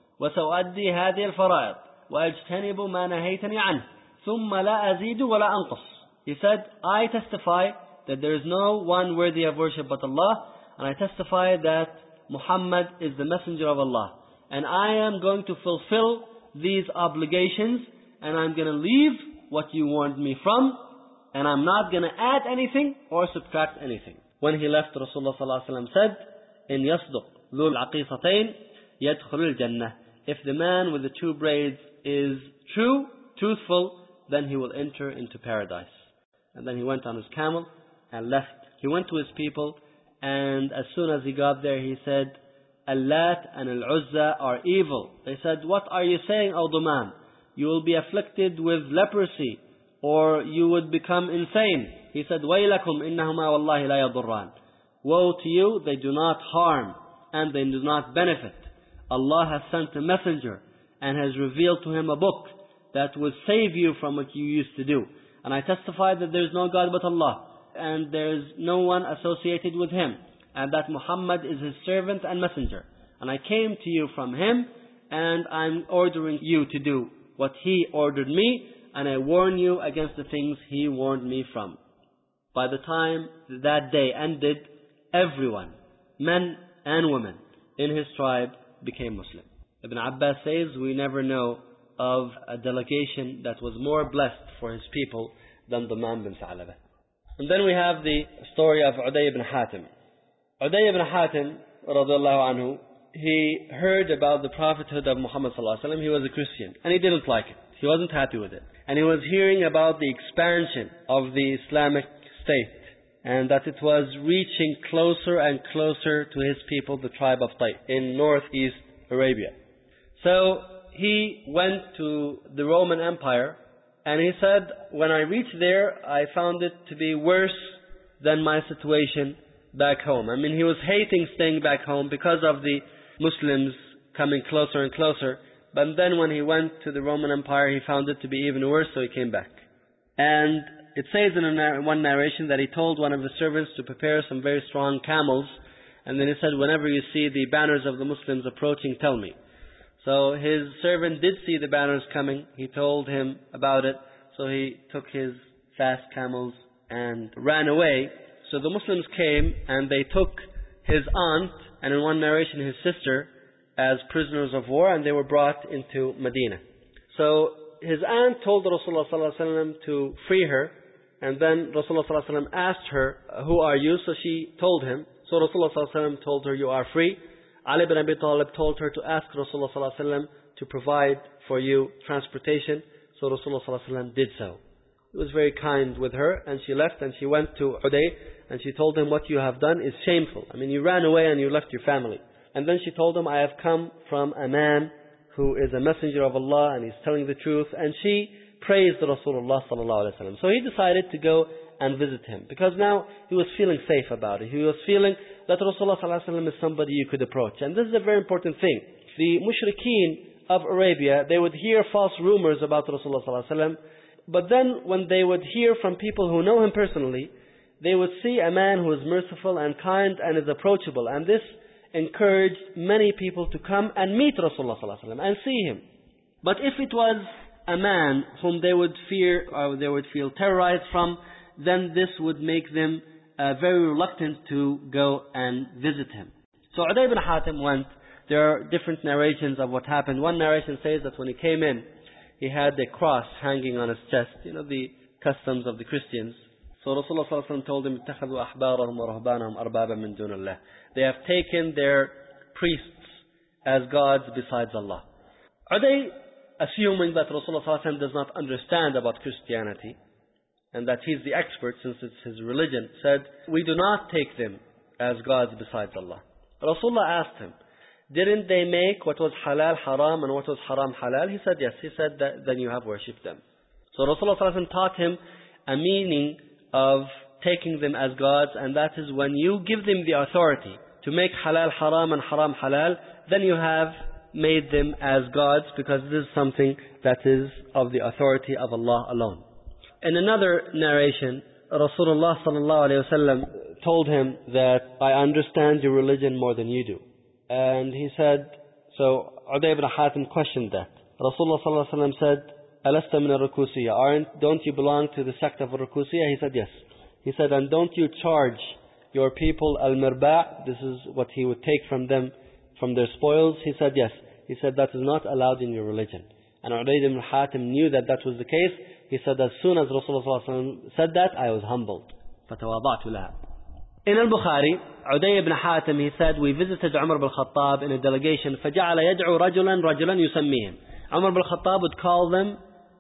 وسأؤدي هذه الفرائض وأجتنب ما نهيتني عنه ثم لا أزيد ولا أنقص. He said, I testify that there is no one worthy of worship but Allah, and I testify that Muhammad is the messenger of Allah, and I am going to fulfill these obligations, and I'm going to leave what you warned me from, and I'm not going to add anything or subtract anything. When he left, Rasulullah sallallahu alaihi wasallam said, "In yasduq ذو العقيصتين يدخل الجنة." If the man with the two braids is true, truthful, then he will enter into paradise. And then he went on his camel and left. He went to his people, and as soon as he got there, he said, "Al-Lat and Al-Uzza are evil." They said, "What are you saying, O Duman? You will be afflicted with leprosy, or you would become insane." He said, "Waylakum innahuma wallahi la yadurran." Woe to you, they do not harm, and they do not benefit. Allah has sent a messenger, and has revealed to him a book that will save you from what you used to do. And I testify that there is no God but Allah, and there is no one associated with him, and that Muhammad is his servant and messenger. And I came to you from him, and I'm ordering you to do what he ordered me, and I warn you against the things he warned me from. By the time that day ended, everyone, men and women, in his tribe became Muslim. Ibn Abbas says, we never know of a delegation that was more blessed for his people than Duman bin Sa'labah. And then we have the story of Uday ibn Hatim. Uday ibn Hatim, radiallahu anhu, he heard about the prophethood of Muhammad sallallahu alaihi wasallam. He was a Christian, and he didn't like it. He wasn't happy with it. And he was hearing about the expansion of the Islamic state, and that it was reaching closer and closer to his people, the tribe of Taif, in northeast Arabia. So he went to the Roman Empire, and he said, when I reached there, I found it to be worse than my situation back home. I mean, he was hating staying back home because of the Muslims coming closer and closer. But then when he went to the Roman Empire, he found it to be even worse, so he came back. And it says in a, one narration that he told one of his servants to prepare some very strong camels. And then he said, whenever you see the banners of the Muslims approaching, tell me. So his servant did see the banners coming. He told him about it. So he took his fast camels and ran away. So the Muslims came and they took his aunt, and in one narration his sister, as prisoners of war, and they were brought into Medina. So his aunt told Rasulullah sallallahu alaihi wasallam to free her, and then Rasulullah sallallahu alaihi wasallam asked her, who are you? So she told him. So Rasulullah sallallahu alaihi wasallam told her, you are free. Ali bin Abi Talib told her to ask Rasulullah sallallahu alaihi wasallam to provide for you transportation. So Rasulullah sallallahu alaihi wasallam did so. He was very kind with her, and she left and she went to Uday, and she told him, what you have done is shameful. I mean, you ran away and you left your family. And then she told him, I have come from a man who is a messenger of Allah, and he's telling the truth. And she praised Rasulullah sallallahu alaihi wasallam. So he decided to go and visit him, because now he was feeling safe about it. He was feeling that Rasulullah sallallahu alaihi wasallam is somebody you could approach. And this is a very important thing. The mushrikeen of Arabia, they would hear false rumors about Rasulullah sallallahu alaihi wasallam, but then when they would hear from people who know him personally, they would see a man who is merciful and kind and is approachable. And this encouraged many people to come and meet Rasulullah sallallahu alaihi wasallam and see him. But if it was a man whom they would fear or they would feel terrorized from, then this would make them uh, very reluctant to go and visit him. So Uday ibn Hatim went. There are different narrations of what happened. One narration says that when he came in, he had a cross hanging on his chest, you know, the customs of the Christians. So Rasulullah sallallahu alaihi wasallam told him, اتخذوا أحبارهم ورهبانهم أربابا من دون الله. They have taken their priests as gods besides Allah. Are they assuming that Rasulullah sallallahu alaihi wasallam does not understand about Christianity, and that he's the expert since it's his religion? Said, we do not take them as gods besides Allah. Rasulullah asked him, didn't they make what was halal haram and what was haram halal? He said, yes. He said, that, then you have worshipped them. So Rasulullah sallallahu alaihi wasallam taught him a meaning of taking them as gods, and that is when you give them the authority to make halal haram and haram halal, then you have made them as gods, because this is something that is of the authority of Allah alone. In another narration, Rasulullah sallallahu alaihi wasallam told him that I understand your religion more than you do. And he said, so Uday ibn Hatim questioned that. Rasulullah sallallahu alaihi wasallam said, Alasta min al-Rukusiyya, aren't, don't you belong to the sect of al-Rukusiyya? He said, yes. He said, and don't you charge your people al-mirba'? This is what he would take from them, from their spoils. He said, yes. He said, that is not allowed in your religion. And Udayd ibn Hatim knew that that was the case. He said, as soon as Rasulullah said that, I was humbled. فَتَوَاضَعْتُ لَهَا. In al-Bukhari, Udayd ibn Hatim, he said, we visited Umar ibn Khattab in a delegation. فَجَعَلَ يَدْعُو رَجُلًا رَجُلًا يُسَمِّيهِمْ. Umar ibn Khattab would call them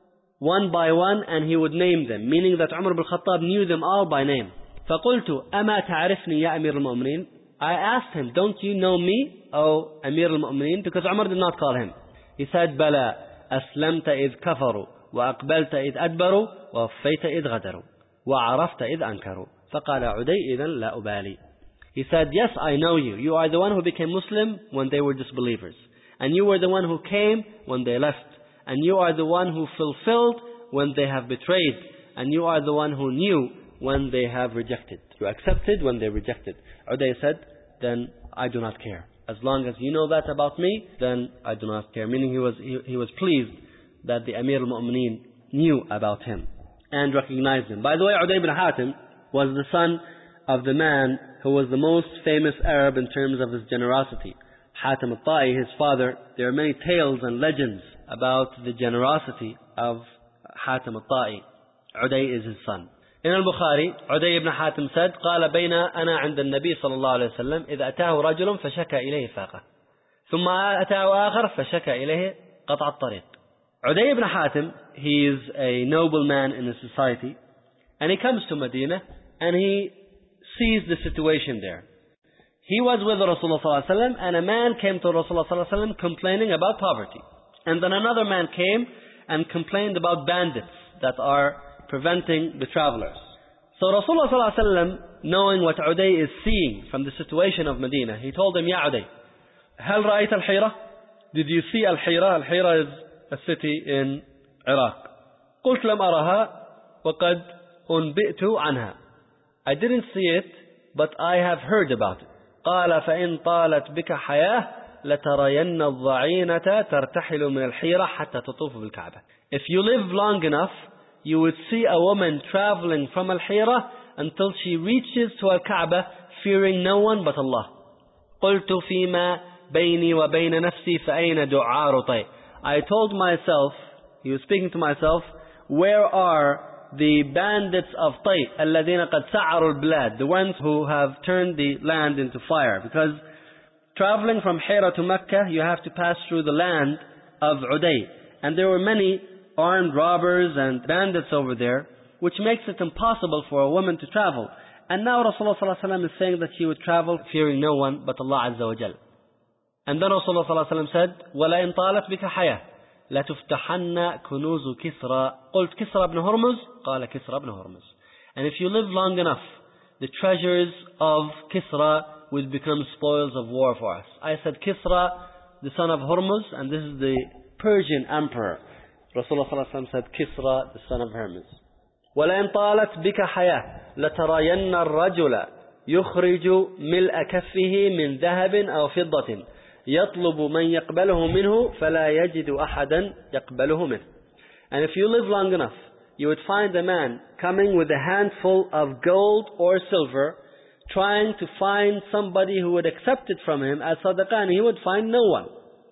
one by one and he would name them, meaning that Umar ibn Khattab knew them all by name. فَقُلْتُ أَمَا تَعْرِفْنِي يَا أَمِيرَ الْمُؤْمِنِينَ. I asked him, don't you know me, O Amir al-Mu'mineen? Because Umar did not call him. He said, بَلَا أَسْلَمْتَ إِذْ كَفَرُوا وَأَقْبَلْتَ إِذْ أَدْبَرُوا وَوَفَّيْتَ إِذْ غَدَرُوا وَعَرَفْتَ إِذْ أَنْكَرُوا فَقَالَ عُدَيْ إِذًا لَا أُبَالِي. He said, yes, I know you. You are the one who became Muslim when they were disbelievers. And you were the one who came when they left. And you are the one who fulfilled when they have betrayed. And you are the one who knew when they have rejected. You accepted when they rejected. Uday said, then I do not care. As long as you know that about me, then I do not care. Meaning he was, he, he was pleased that the Amir al-Mu'mineen knew about him and recognized him. By the way, Uday ibn Hatim was the son of the man who was the most famous Arab in terms of his generosity. Hatim al-Ta'i, his father. There are many tales and legends about the generosity of Hatim al-Ta'i. Uday is his son. In al-Bukhari, Uday ibn Hatim said, قال بين أنا عند النبي صلى الله عليه وسلم إذا أتاه رجل فشكى إليه فاقة ثم أتاه آخر فشكى إليه قطع الطريق. Uday ibn Hatim, he is a noble man in the society, and he comes to Medina and he sees the situation there. He was with Rasulullah sallallahu alaihi wasallam, and a man came to Rasulullah sallallahu alaihi wasallam complaining about poverty. And then another man came and complained about bandits that are preventing the travelers. So Rasulullah sallallahu alaihi wasallam, knowing what Uday is seeing from the situation of Medina, he told him, Ya Uday, هل رأيت الحيرة? Did you see Al-Hira? Al-Hira is a city in Iraq. قلت لم أرها وقد أنبئت عنها. I didn't see it, but I have heard about it. قال فإن طالت بك حياة لترين الضعينة ترتحل من الحيرة حتى تطوف بالكعبة. If you live long enough, you would see a woman traveling from Al-Hira until she reaches to Al-Kaaba, fearing no one but Allah. قلت فيما بيني وبين نفسي فأين دعار طيب. I told myself, he was speaking to myself, where are the bandits of Tayy, الذين قد سعروا البلاد, the ones who have turned the land into fire? Because traveling from Hira to Mecca, you have to pass through the land of Uday. And there were many armed robbers and bandits over there, which makes it impossible for a woman to travel. And now Rasulullah sallallahu alaihi wasallam is saying that she would travel fearing no one but Allah Azza wa Jal. And then Rasulullah sallallahu alaihi wasallam said, وَلَئِنْ طَالَتْ بِكَ حَيَاةٌ لَتُفْتَحَنَّ كُنُوزُ كِسْرَى. قلت كِسْرَى بن هرمز. قال كِسْرَى بن هرمز. And if you live long enough, the treasures of Kisra will become spoils of war for us. I said Kisra, the son of Hormuz, and this is the Persian emperor. Rasulullah sallallahu alaihi wasallam said Kisra, the son of Hermes. وَلَئِنْ طَالَتْ بِكَ حَيَاةٌ لَتَرَيَنَّ الرَّجُلَ يُخْرِجُ مِلْءَ كَفِّهِ مِنْ ذَهَبٍ أَوْ فِضَّةٍ يَطْلُبُ مَنْ يَقْبَلُهُ مِنْهُ فَلَا يَجِدُ أَحَدًا يَقْبَلُهُ مِنْهُ. And if you live long enough, you would find a man coming with a handful of gold or silver, trying to find somebody who would accept it from him as sadaqah, and he would find no one.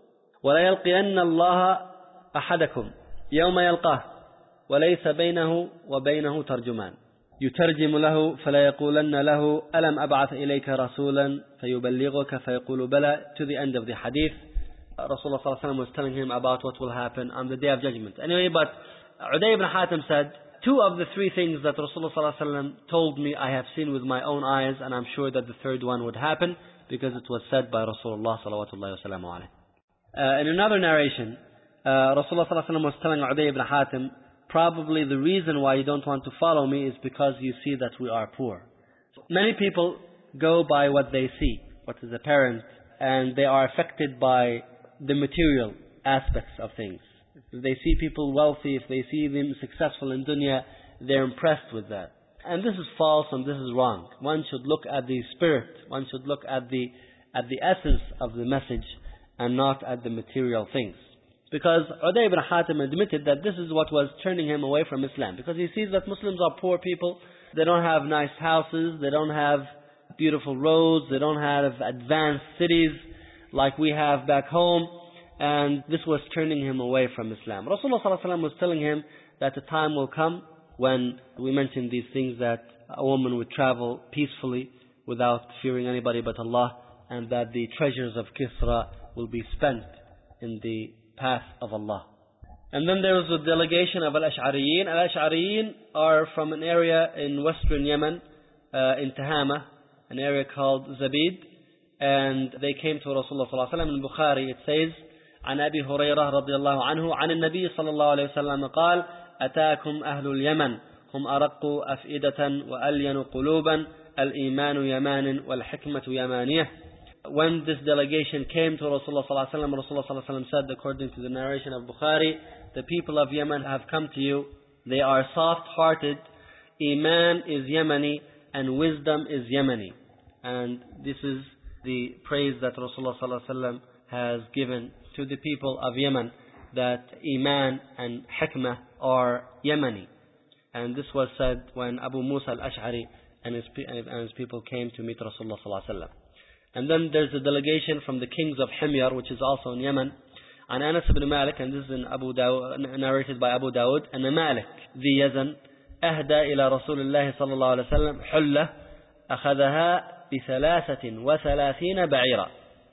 وَلَا يَلْقِيَنَّ اللَّهَ أَحَدَكُمْ يَوْمَ يَلْقَاهُ وَلَيْسَ بَيْنَهُ وَبَيْنَهُ تَرْجُمَانٌ يترجم له فلا يقولن له ألم أبعث إليك رسولا فيبلغك فيقول بلى, to the end of the hadith. Rasulullah sallallahu alaihi wasallam was telling him about what will happen on the day of judgment. Anyway, but Uday ibn Hatim said, two of the three things that Rasulullah sallallahu alaihi wasallam told me I have seen with my own eyes, and I'm sure that the third one would happen because it was said by Rasulullah sallallahu alaihi wasallam. Uh, in another narration, uh, Rasulullah sallallahu alaihi wasallam was telling Uday ibn Hatim, probably the reason why you don't want to follow me is because you see that we are poor. Many people go by what they see, what is apparent, and they are affected by the material aspects of things. If they see people wealthy, if they see them successful in dunya, they're impressed with that. And this is false and this is wrong. One should look at the spirit, one should look at the, at the essence of the message and not at the material things. Because Uday ibn Hatim admitted that this is what was turning him away from Islam. Because he sees that Muslims are poor people. They don't have nice houses. They don't have beautiful roads. They don't have advanced cities like we have back home. and this was turning him away from Islam. Rasulullah sallallahu alaihi wasallam was telling him that the time will come when we mentioned these things, that a woman would travel peacefully without fearing anybody but Allah, and that the treasures of Kisra will be spent in the path of Allah. And then there was a delegation of Al-Ash'ariyin. Al-Ash'ariyin are from an area in western Yemen, uh, in Tahama, an area called Zabid, and they came to Rasulullah sallallahu alaihi wasallam. In Bukhari it says, عن أبي هريرة رضي الله عنه عن النبي صلى الله عليه وسلم قال أتاكم أهل اليمن هم أرق أفئدة وألين قلوبا الإيمان يمان والحكمة يمانية. When this delegation came to Rasulullah sallallahu alaihi wasallam, Rasulullah sallallahu alaihi wasallam said, according to the narration of Bukhari, the people of Yemen have come to you. They are soft-hearted. Iman is Yemeni and wisdom is Yemeni. And this is the praise that Rasulullah sallallahu alaihi wasallam has given to the people of Yemen, that Iman and Hikmah are Yemeni. And this was said when Abu Musa al-Ash'ari and his, and his people came to meet Rasulullah sallallahu alaihi wasallam. And then there's a delegation from the kings of Himyar, which is also in Yemen. And Anas ibn Malik, and this is in Abu Dawud, narrated by Abu Dawud, and Malik ذي يزن أهدى إلى رسول الله صلى الله عليه وسلم حلة أخذها بثلاثة وثلاثين بعيرا.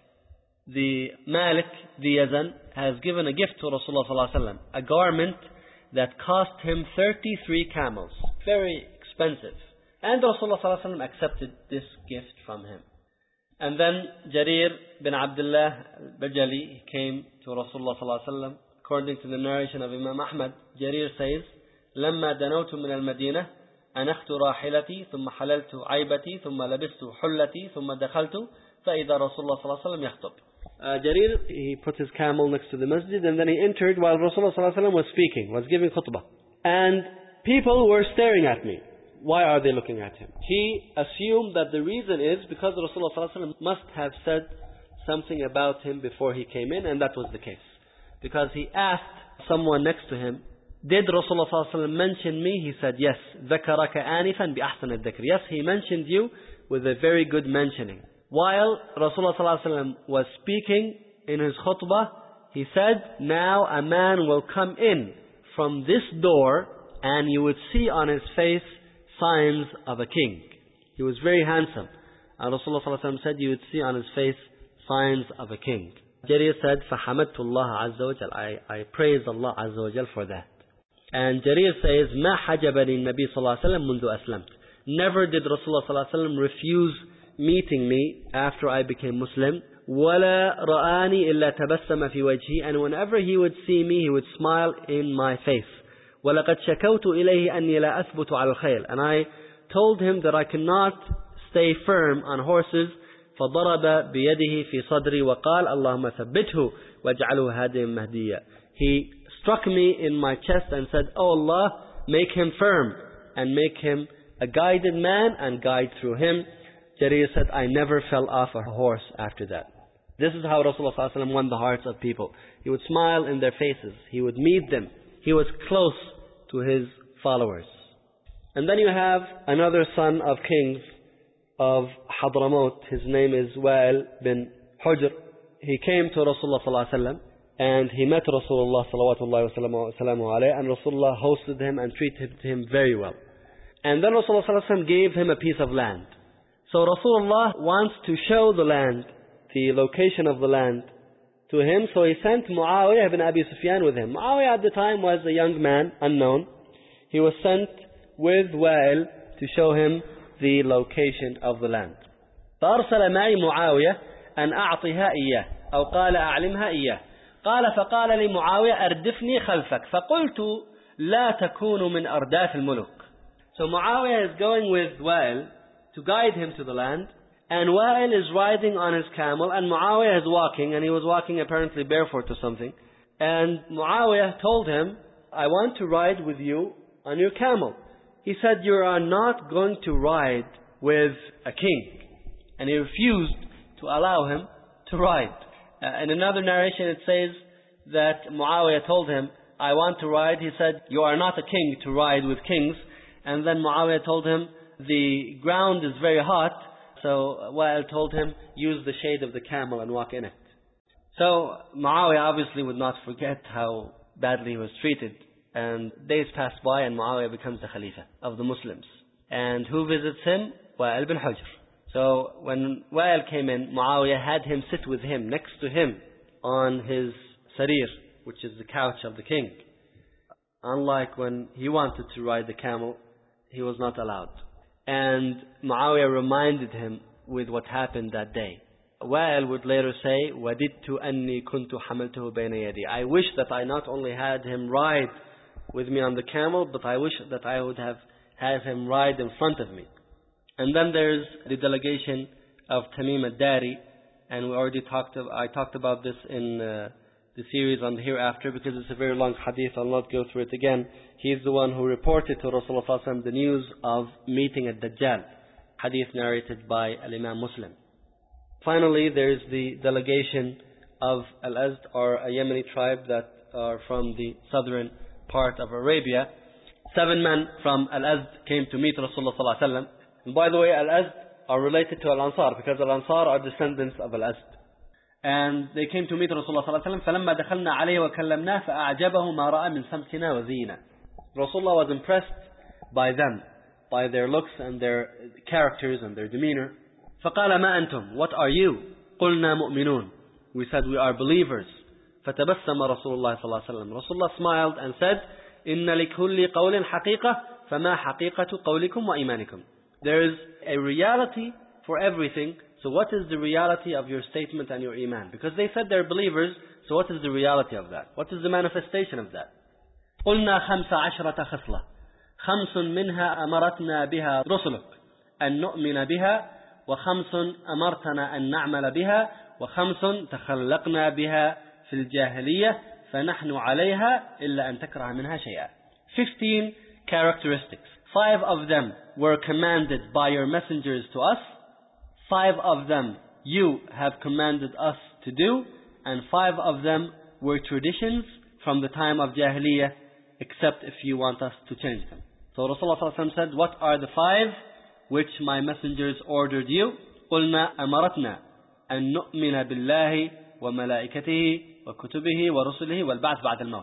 The Malik ذي يزن has given a gift to Rasulullah صلى الله عليه وسلم, a garment that cost him thirty-three camels, very expensive. And Rasulullah صلى الله عليه وسلم accepted this gift from him. And then Jarir bin Abdullah al-Bajali came to Rasulullah sallallahu alaihi wasallam. According to the narration of Imam Ahmad, Jarir says, لما دنوت من المدينة أنخت راحلتي ثم حللت عيبتي ثم لبست حلتي ثم دخلت فإذا رسول الله صلى الله عليه وسلم يخطب. Uh, Jarir, he put his camel next to the masjid, and then he entered while Rasulullah sallallahu alaihi wasallam was speaking, was giving khutbah. And people were staring at me. Why are they looking at him? He assumed that the reason is because Rasulullah sallallahu alaihi wasallam must have said something about him before he came in, and that was the case. Because he asked someone next to him, did Rasulullah sallallahu alaihi wasallam mention me? He said, yes. ذَكَرَكَ آنِفًا بِأَحْسَنِ الذِّكْرِ. Yes, he mentioned you with a very good mentioning. While Rasulullah sallallahu alaihi wasallam was speaking in his khutbah, he said, now a man will come in from this door, and you would see on his face signs of a king. He was very handsome. And Rasulullah sallallahu alaihi wasallam said, you would see on his face signs of a king. Jarir said, فَحَمَدْتُ اللَّهَ عَزَّ وَجَلَ. I, I praise Allah Azza wa Jal for that. And Jarir says, مَا حَجَبَنِي النَّبِي صلى الله عليه وسلم منذ أسلمت. Never did Rasulullah sallallahu alaihi wasallam refuse meeting me after I became Muslim. وَلَا رَآنِي إِلَّا تَبَسَّمَ فِي وَجْهِي. And whenever he would see me, he would smile in my face. وَلَقَدْ شَكَوْتُ إِلَيْهِ أَنِّي لَا أَثْبُتُ عَلَى الْخَيْلِ. And I told him that I cannot stay firm on horses. فَضَرَبَ بِيَدِهِ فِي صَدْرِي وَقَالَ اللَّهُمَّ ثَبِّتْهُ وَاجْعَلْهُ هَادِيًا مَهْدِيًّا. He struck me in my chest and said, oh Allah, make him firm and make him a guided man and guide through him. Jarir said, I never fell off a horse after that. This is how Rasulullah sallallahu alaihi wasallam won the hearts of people. He would smile in their faces. He would meet them. He was close to his followers. And then you have another son of kings of Hadramaut. His name is Wa'il bin Hujr. He came to Rasulullah sallallahu alaihi wasallam, and he met Rasulullah sallallahu alaihi wasallam, and Rasulullah hosted him and treated him very well. And then Rasulullah sallallahu alaihi wasallam gave him a piece of land. So Rasulullah wants to show the land, the location of the land, to him, so he sent Muawiyah ibn Abi Sufyan with him. Muawiyah at the time was a young man, unknown. He was sent with Wa'il to show him the location of the land. فأرسل معي معاوية أن أعطيها إياه أو قال أعلمها إياه. قال فقال لي معاوية أردفني خلفك فقلت لا تكون من أرداف الملوك. So Muawiyah is going with Wa'il to guide him to the land. And Wa'il is riding on his camel, and Muawiyah is walking, and he was walking apparently barefoot or something. And Muawiyah told him, I want to ride with you on your camel. He said, you are not going to ride with a king. And he refused to allow him to ride. Uh, in another narration it says that Muawiyah told him, I want to ride. He said, you are not a king to ride with kings. And then Muawiyah told him, the ground is very hot. So Wa'il told him, use the shade of the camel and walk in it. So Muawiyah obviously would not forget how badly he was treated. And days pass by and Muawiyah becomes the Khalifa of the Muslims. And who visits him? Wa'il bin Hujr. So when Wa'il came in, Muawiyah had him sit with him, next to him, on his sarir, which is the couch of the king. Unlike when he wanted to ride the camel, he was not allowed. And Muawiyah reminded him with what happened that day. Wa'il would later say, وَدِدْتُ أَنِّي كُنْتُ حَمَلْتُهُ بَيْنَ يَدِي. I wish that I not only had him ride with me on the camel, but I wish that I would have had him ride in front of me. And then there's the delegation of Tamim al-Dari, and we already talked. Of, I talked about this in uh, the series on the hereafter because it's a very long hadith. I'll not go through it again. He's the one who reported to Rasulullah sallallahu alaihi wasallam the news of meeting at Dajjal. Hadith narrated by Al-Imam Muslim. Finally, there's the delegation of Al-Azd, or a Yemeni tribe that are from the southern part of Arabia. Seven men from Al-Azd came to meet Rasulullah sallallahu alaihi wasallam. And by the way, Al-Azd are related to Al-Ansar because Al-Ansar are descendants of Al-Azd. And they came to meet Rasulullah sallallahu alaihi wasallam. فَلَمَّا دَخَلْنَا عَلَيْهِ وَكَلَّمْنَا فَأَعْجَبَهُ مَا رَأَى مِنْ سَمْتِنَا وَزِينَا. Rasulullah was impressed by them, by their looks and their characters and their demeanor. فَقَالَ مَا أَنْتُمْ? What are you? قُلْنَا مُؤْمِنُونَ. We said we are believers. فَتَبَسَّمَ رَسُولُ اللَّهِ صلى الله عليه وسلم. Rasulullah smiled and said, إِنَّ لِكُلِّ قَوْلٍ حَقِيقَةً فَمَا حَقِيقَةُ قَوْلِكُمْ وَإِيمَانِكُمْ. There is a reality for everything. So what is the reality of your statement and your iman? Because they said they're believers, so what is the reality of that? What is the manifestation of that? قُلْنَا خَمْسَ عَشْرَةَ خَصْلَةً خَمْسٌ مِنْهَا أَمَرَتْنَا بِهَا رُسُلُكَ أَن نُؤْمِنَ بِهَا وَخَمْسٌ أَمَرْتَنَا أَن نَعْمَلَ بِهَا وَخَمْسٌ تَخَلَّقْنَا بِهَا فِي الْجَاهِلِيَّةِ فَنَحْنُ عَلَيْهَا إِلَّا أَن تَكْرَهَ مِنْهَا شَيْئًا. Fifteen characteristics. Five of them were commanded by your messengers to us. Five of them you have commanded us to do. And five of them were traditions from the time of Jahiliyyah, except if you want us to change them. So Rasulullah ﷺ said, what are the five which my messengers ordered you? قُلْنَا أَمَرَتْنَا أَن نُؤْمِنَ بِاللَّهِ وَمَلَائِكَتِهِ وَكُتُبِهِ وَرُسُلِهِ وَالْبَعْثِ بَعْدَ الْمَوْتِ.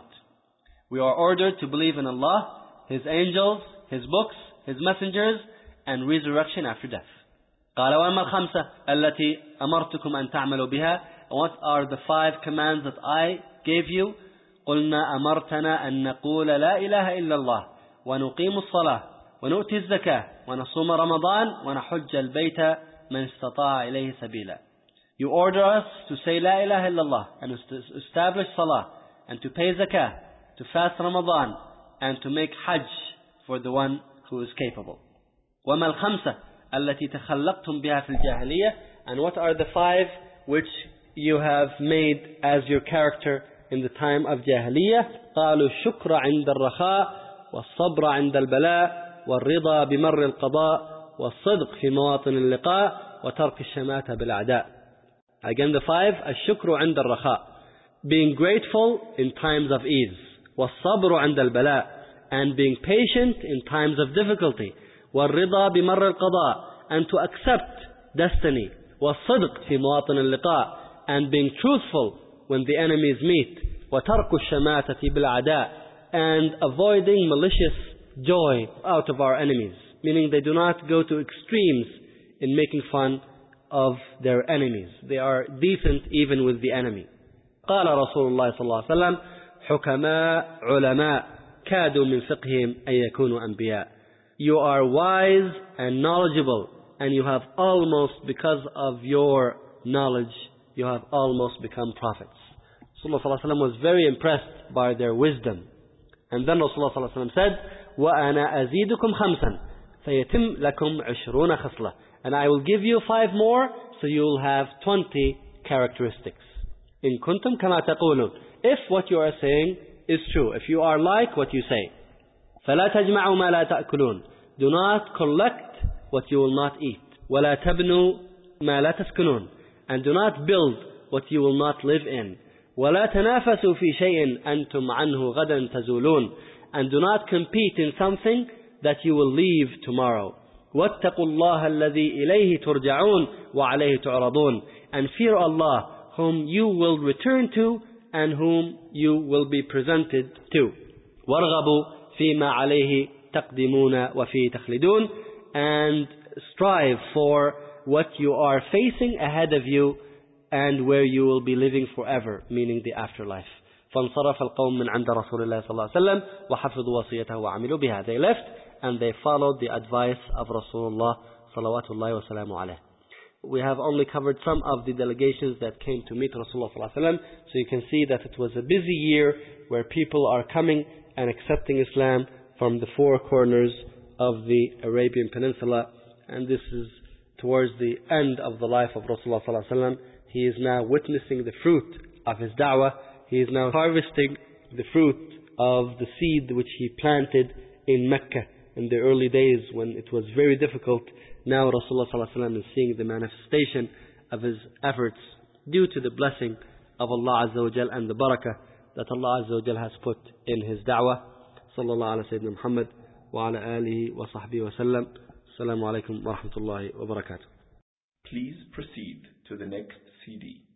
We are ordered to believe in Allah, His angels, His books, His messengers, and resurrection after death. قال وَأَمَّا الْخَمْسَةِ الَّتِي أَمَرْتُكُمْ أَن تَعْمَلُوا بِهَا. What are the five commands that I gave you? قُلْنَا أَمَرْتَنَا أَن نَقُولَ لَا إِلَهَ إِلَّا اللَّهِ وَنُقِيمُ الصَّلَاةَ ونؤتي الزكاة ونصوم رمضان ونحج البيت من استطاع إليه سبيلا. You order us to say La ilaha illallah and establish salah and to pay zakah, to fast Ramadan and to make hajj for the one who is capable. وَمَا الْخَمْسَةِ الَّتِي تَخَلَّقْتُمْ بِهَا فِي الْجَاهِلِيَّةِ. And what are the five which you have made as your character in the time of Jahiliyyah? قَالُوا الشُّكْرَ عِنْدَ الرَّخَاءِ وَالصَّبْرَ عِنْدَ الْبَلَاءِ والرضا بمر القضاء والصدق في مواطن اللقاء وترك الشماتة بالأعداء. Again the five, الشكر عند الرخاء, being grateful in times of ease, والصبر عند البلاء, and being patient in times of difficulty, والرضا بمر القضاء, and to accept destiny, والصدق في مواطن اللقاء, and being truthful when the enemies meet, وترك الشماتة بالأعداء, and avoiding malicious joy out of our enemies, meaning they do not go to extremes in making fun of their enemies. They are decent even with the enemy. قال رسول الله صلى الله عليه وسلم حكماء علماء كادوا من فقههم أن يكونوا أنبياء. You are wise and knowledgeable, and you have almost, because of your knowledge, you have almost become prophets. Rasulullah صلى الله عليه وسلم was very impressed by their wisdom. And then Rasulullah صلى الله عليه وسلم said, وَأَنَا أَزِيدُكُمْ خَمْسًا فَيَتِمْ لَكُمْ عِشْرُونَ خَصْلَةً. And I will give you five more, so you will have twenty characteristics. إِن كُنْتُمْ كَمَا تَقُولُونَ. If what you are saying is true, if you are like what you say. فَلَا تَجْمَعُوا مَا لَا تَأْكُلُونَ. Do not collect what you will not eat. وَلَا تَبْنُوا مَا لَا تَسْكُنُونَ. And do not build what you will not live in. وَلَا تَنَافَسُوا فِي شَيْءٍ أَنْتُمْ عَنْهُ غَدًا تَزُولُونَ. And do not compete in something that you will leave tomorrow. وَاتَّقُوا اللَّهَ الَّذِي إِلَيْهِ تُرْجَعُونَ وَعَلَيْهِ تُعْرَضُونَ. And fear Allah, whom you will return to and whom you will be presented to. وَارْغَبُوا فِي مَا عَلَيْهِ تَقْدِمُونَ وَفِي تَخْلِدُونَ. And strive for what you are facing ahead of you and where you will be living forever, meaning the afterlife. فانصرف القوم من عند رسول الله صلى الله عليه وسلم وحفظوا وصيته وعملوا بها. They left and they followed the advice of Rasulullah صلوات الله وسلامه عليه. We have only covered some of the delegations that came to meet Rasulullah صلى الله عليه وسلم. So you can see that it was a busy year where people are coming and accepting Islam from the four corners of the Arabian Peninsula. And this is towards the end of the life of Rasulullah صلى الله عليه وسلم. He is now witnessing the fruit of his da'wah. He is now harvesting the fruit of the seed which he planted in Mecca in the early days when it was very difficult. Now Rasulullah sallallahu alaihi wasallam is seeing the manifestation of his efforts due to the blessing of Allah Azza wa Jal and the barakah that Allah Azza wa Jal has put in his da'wah. Sallallahu ala Sayyidina Muhammad wa ala alihi wa sahbihi wa sallam. Assalamu alaikum wa rahmatullahi wa barakatuh. Please proceed to the next C D.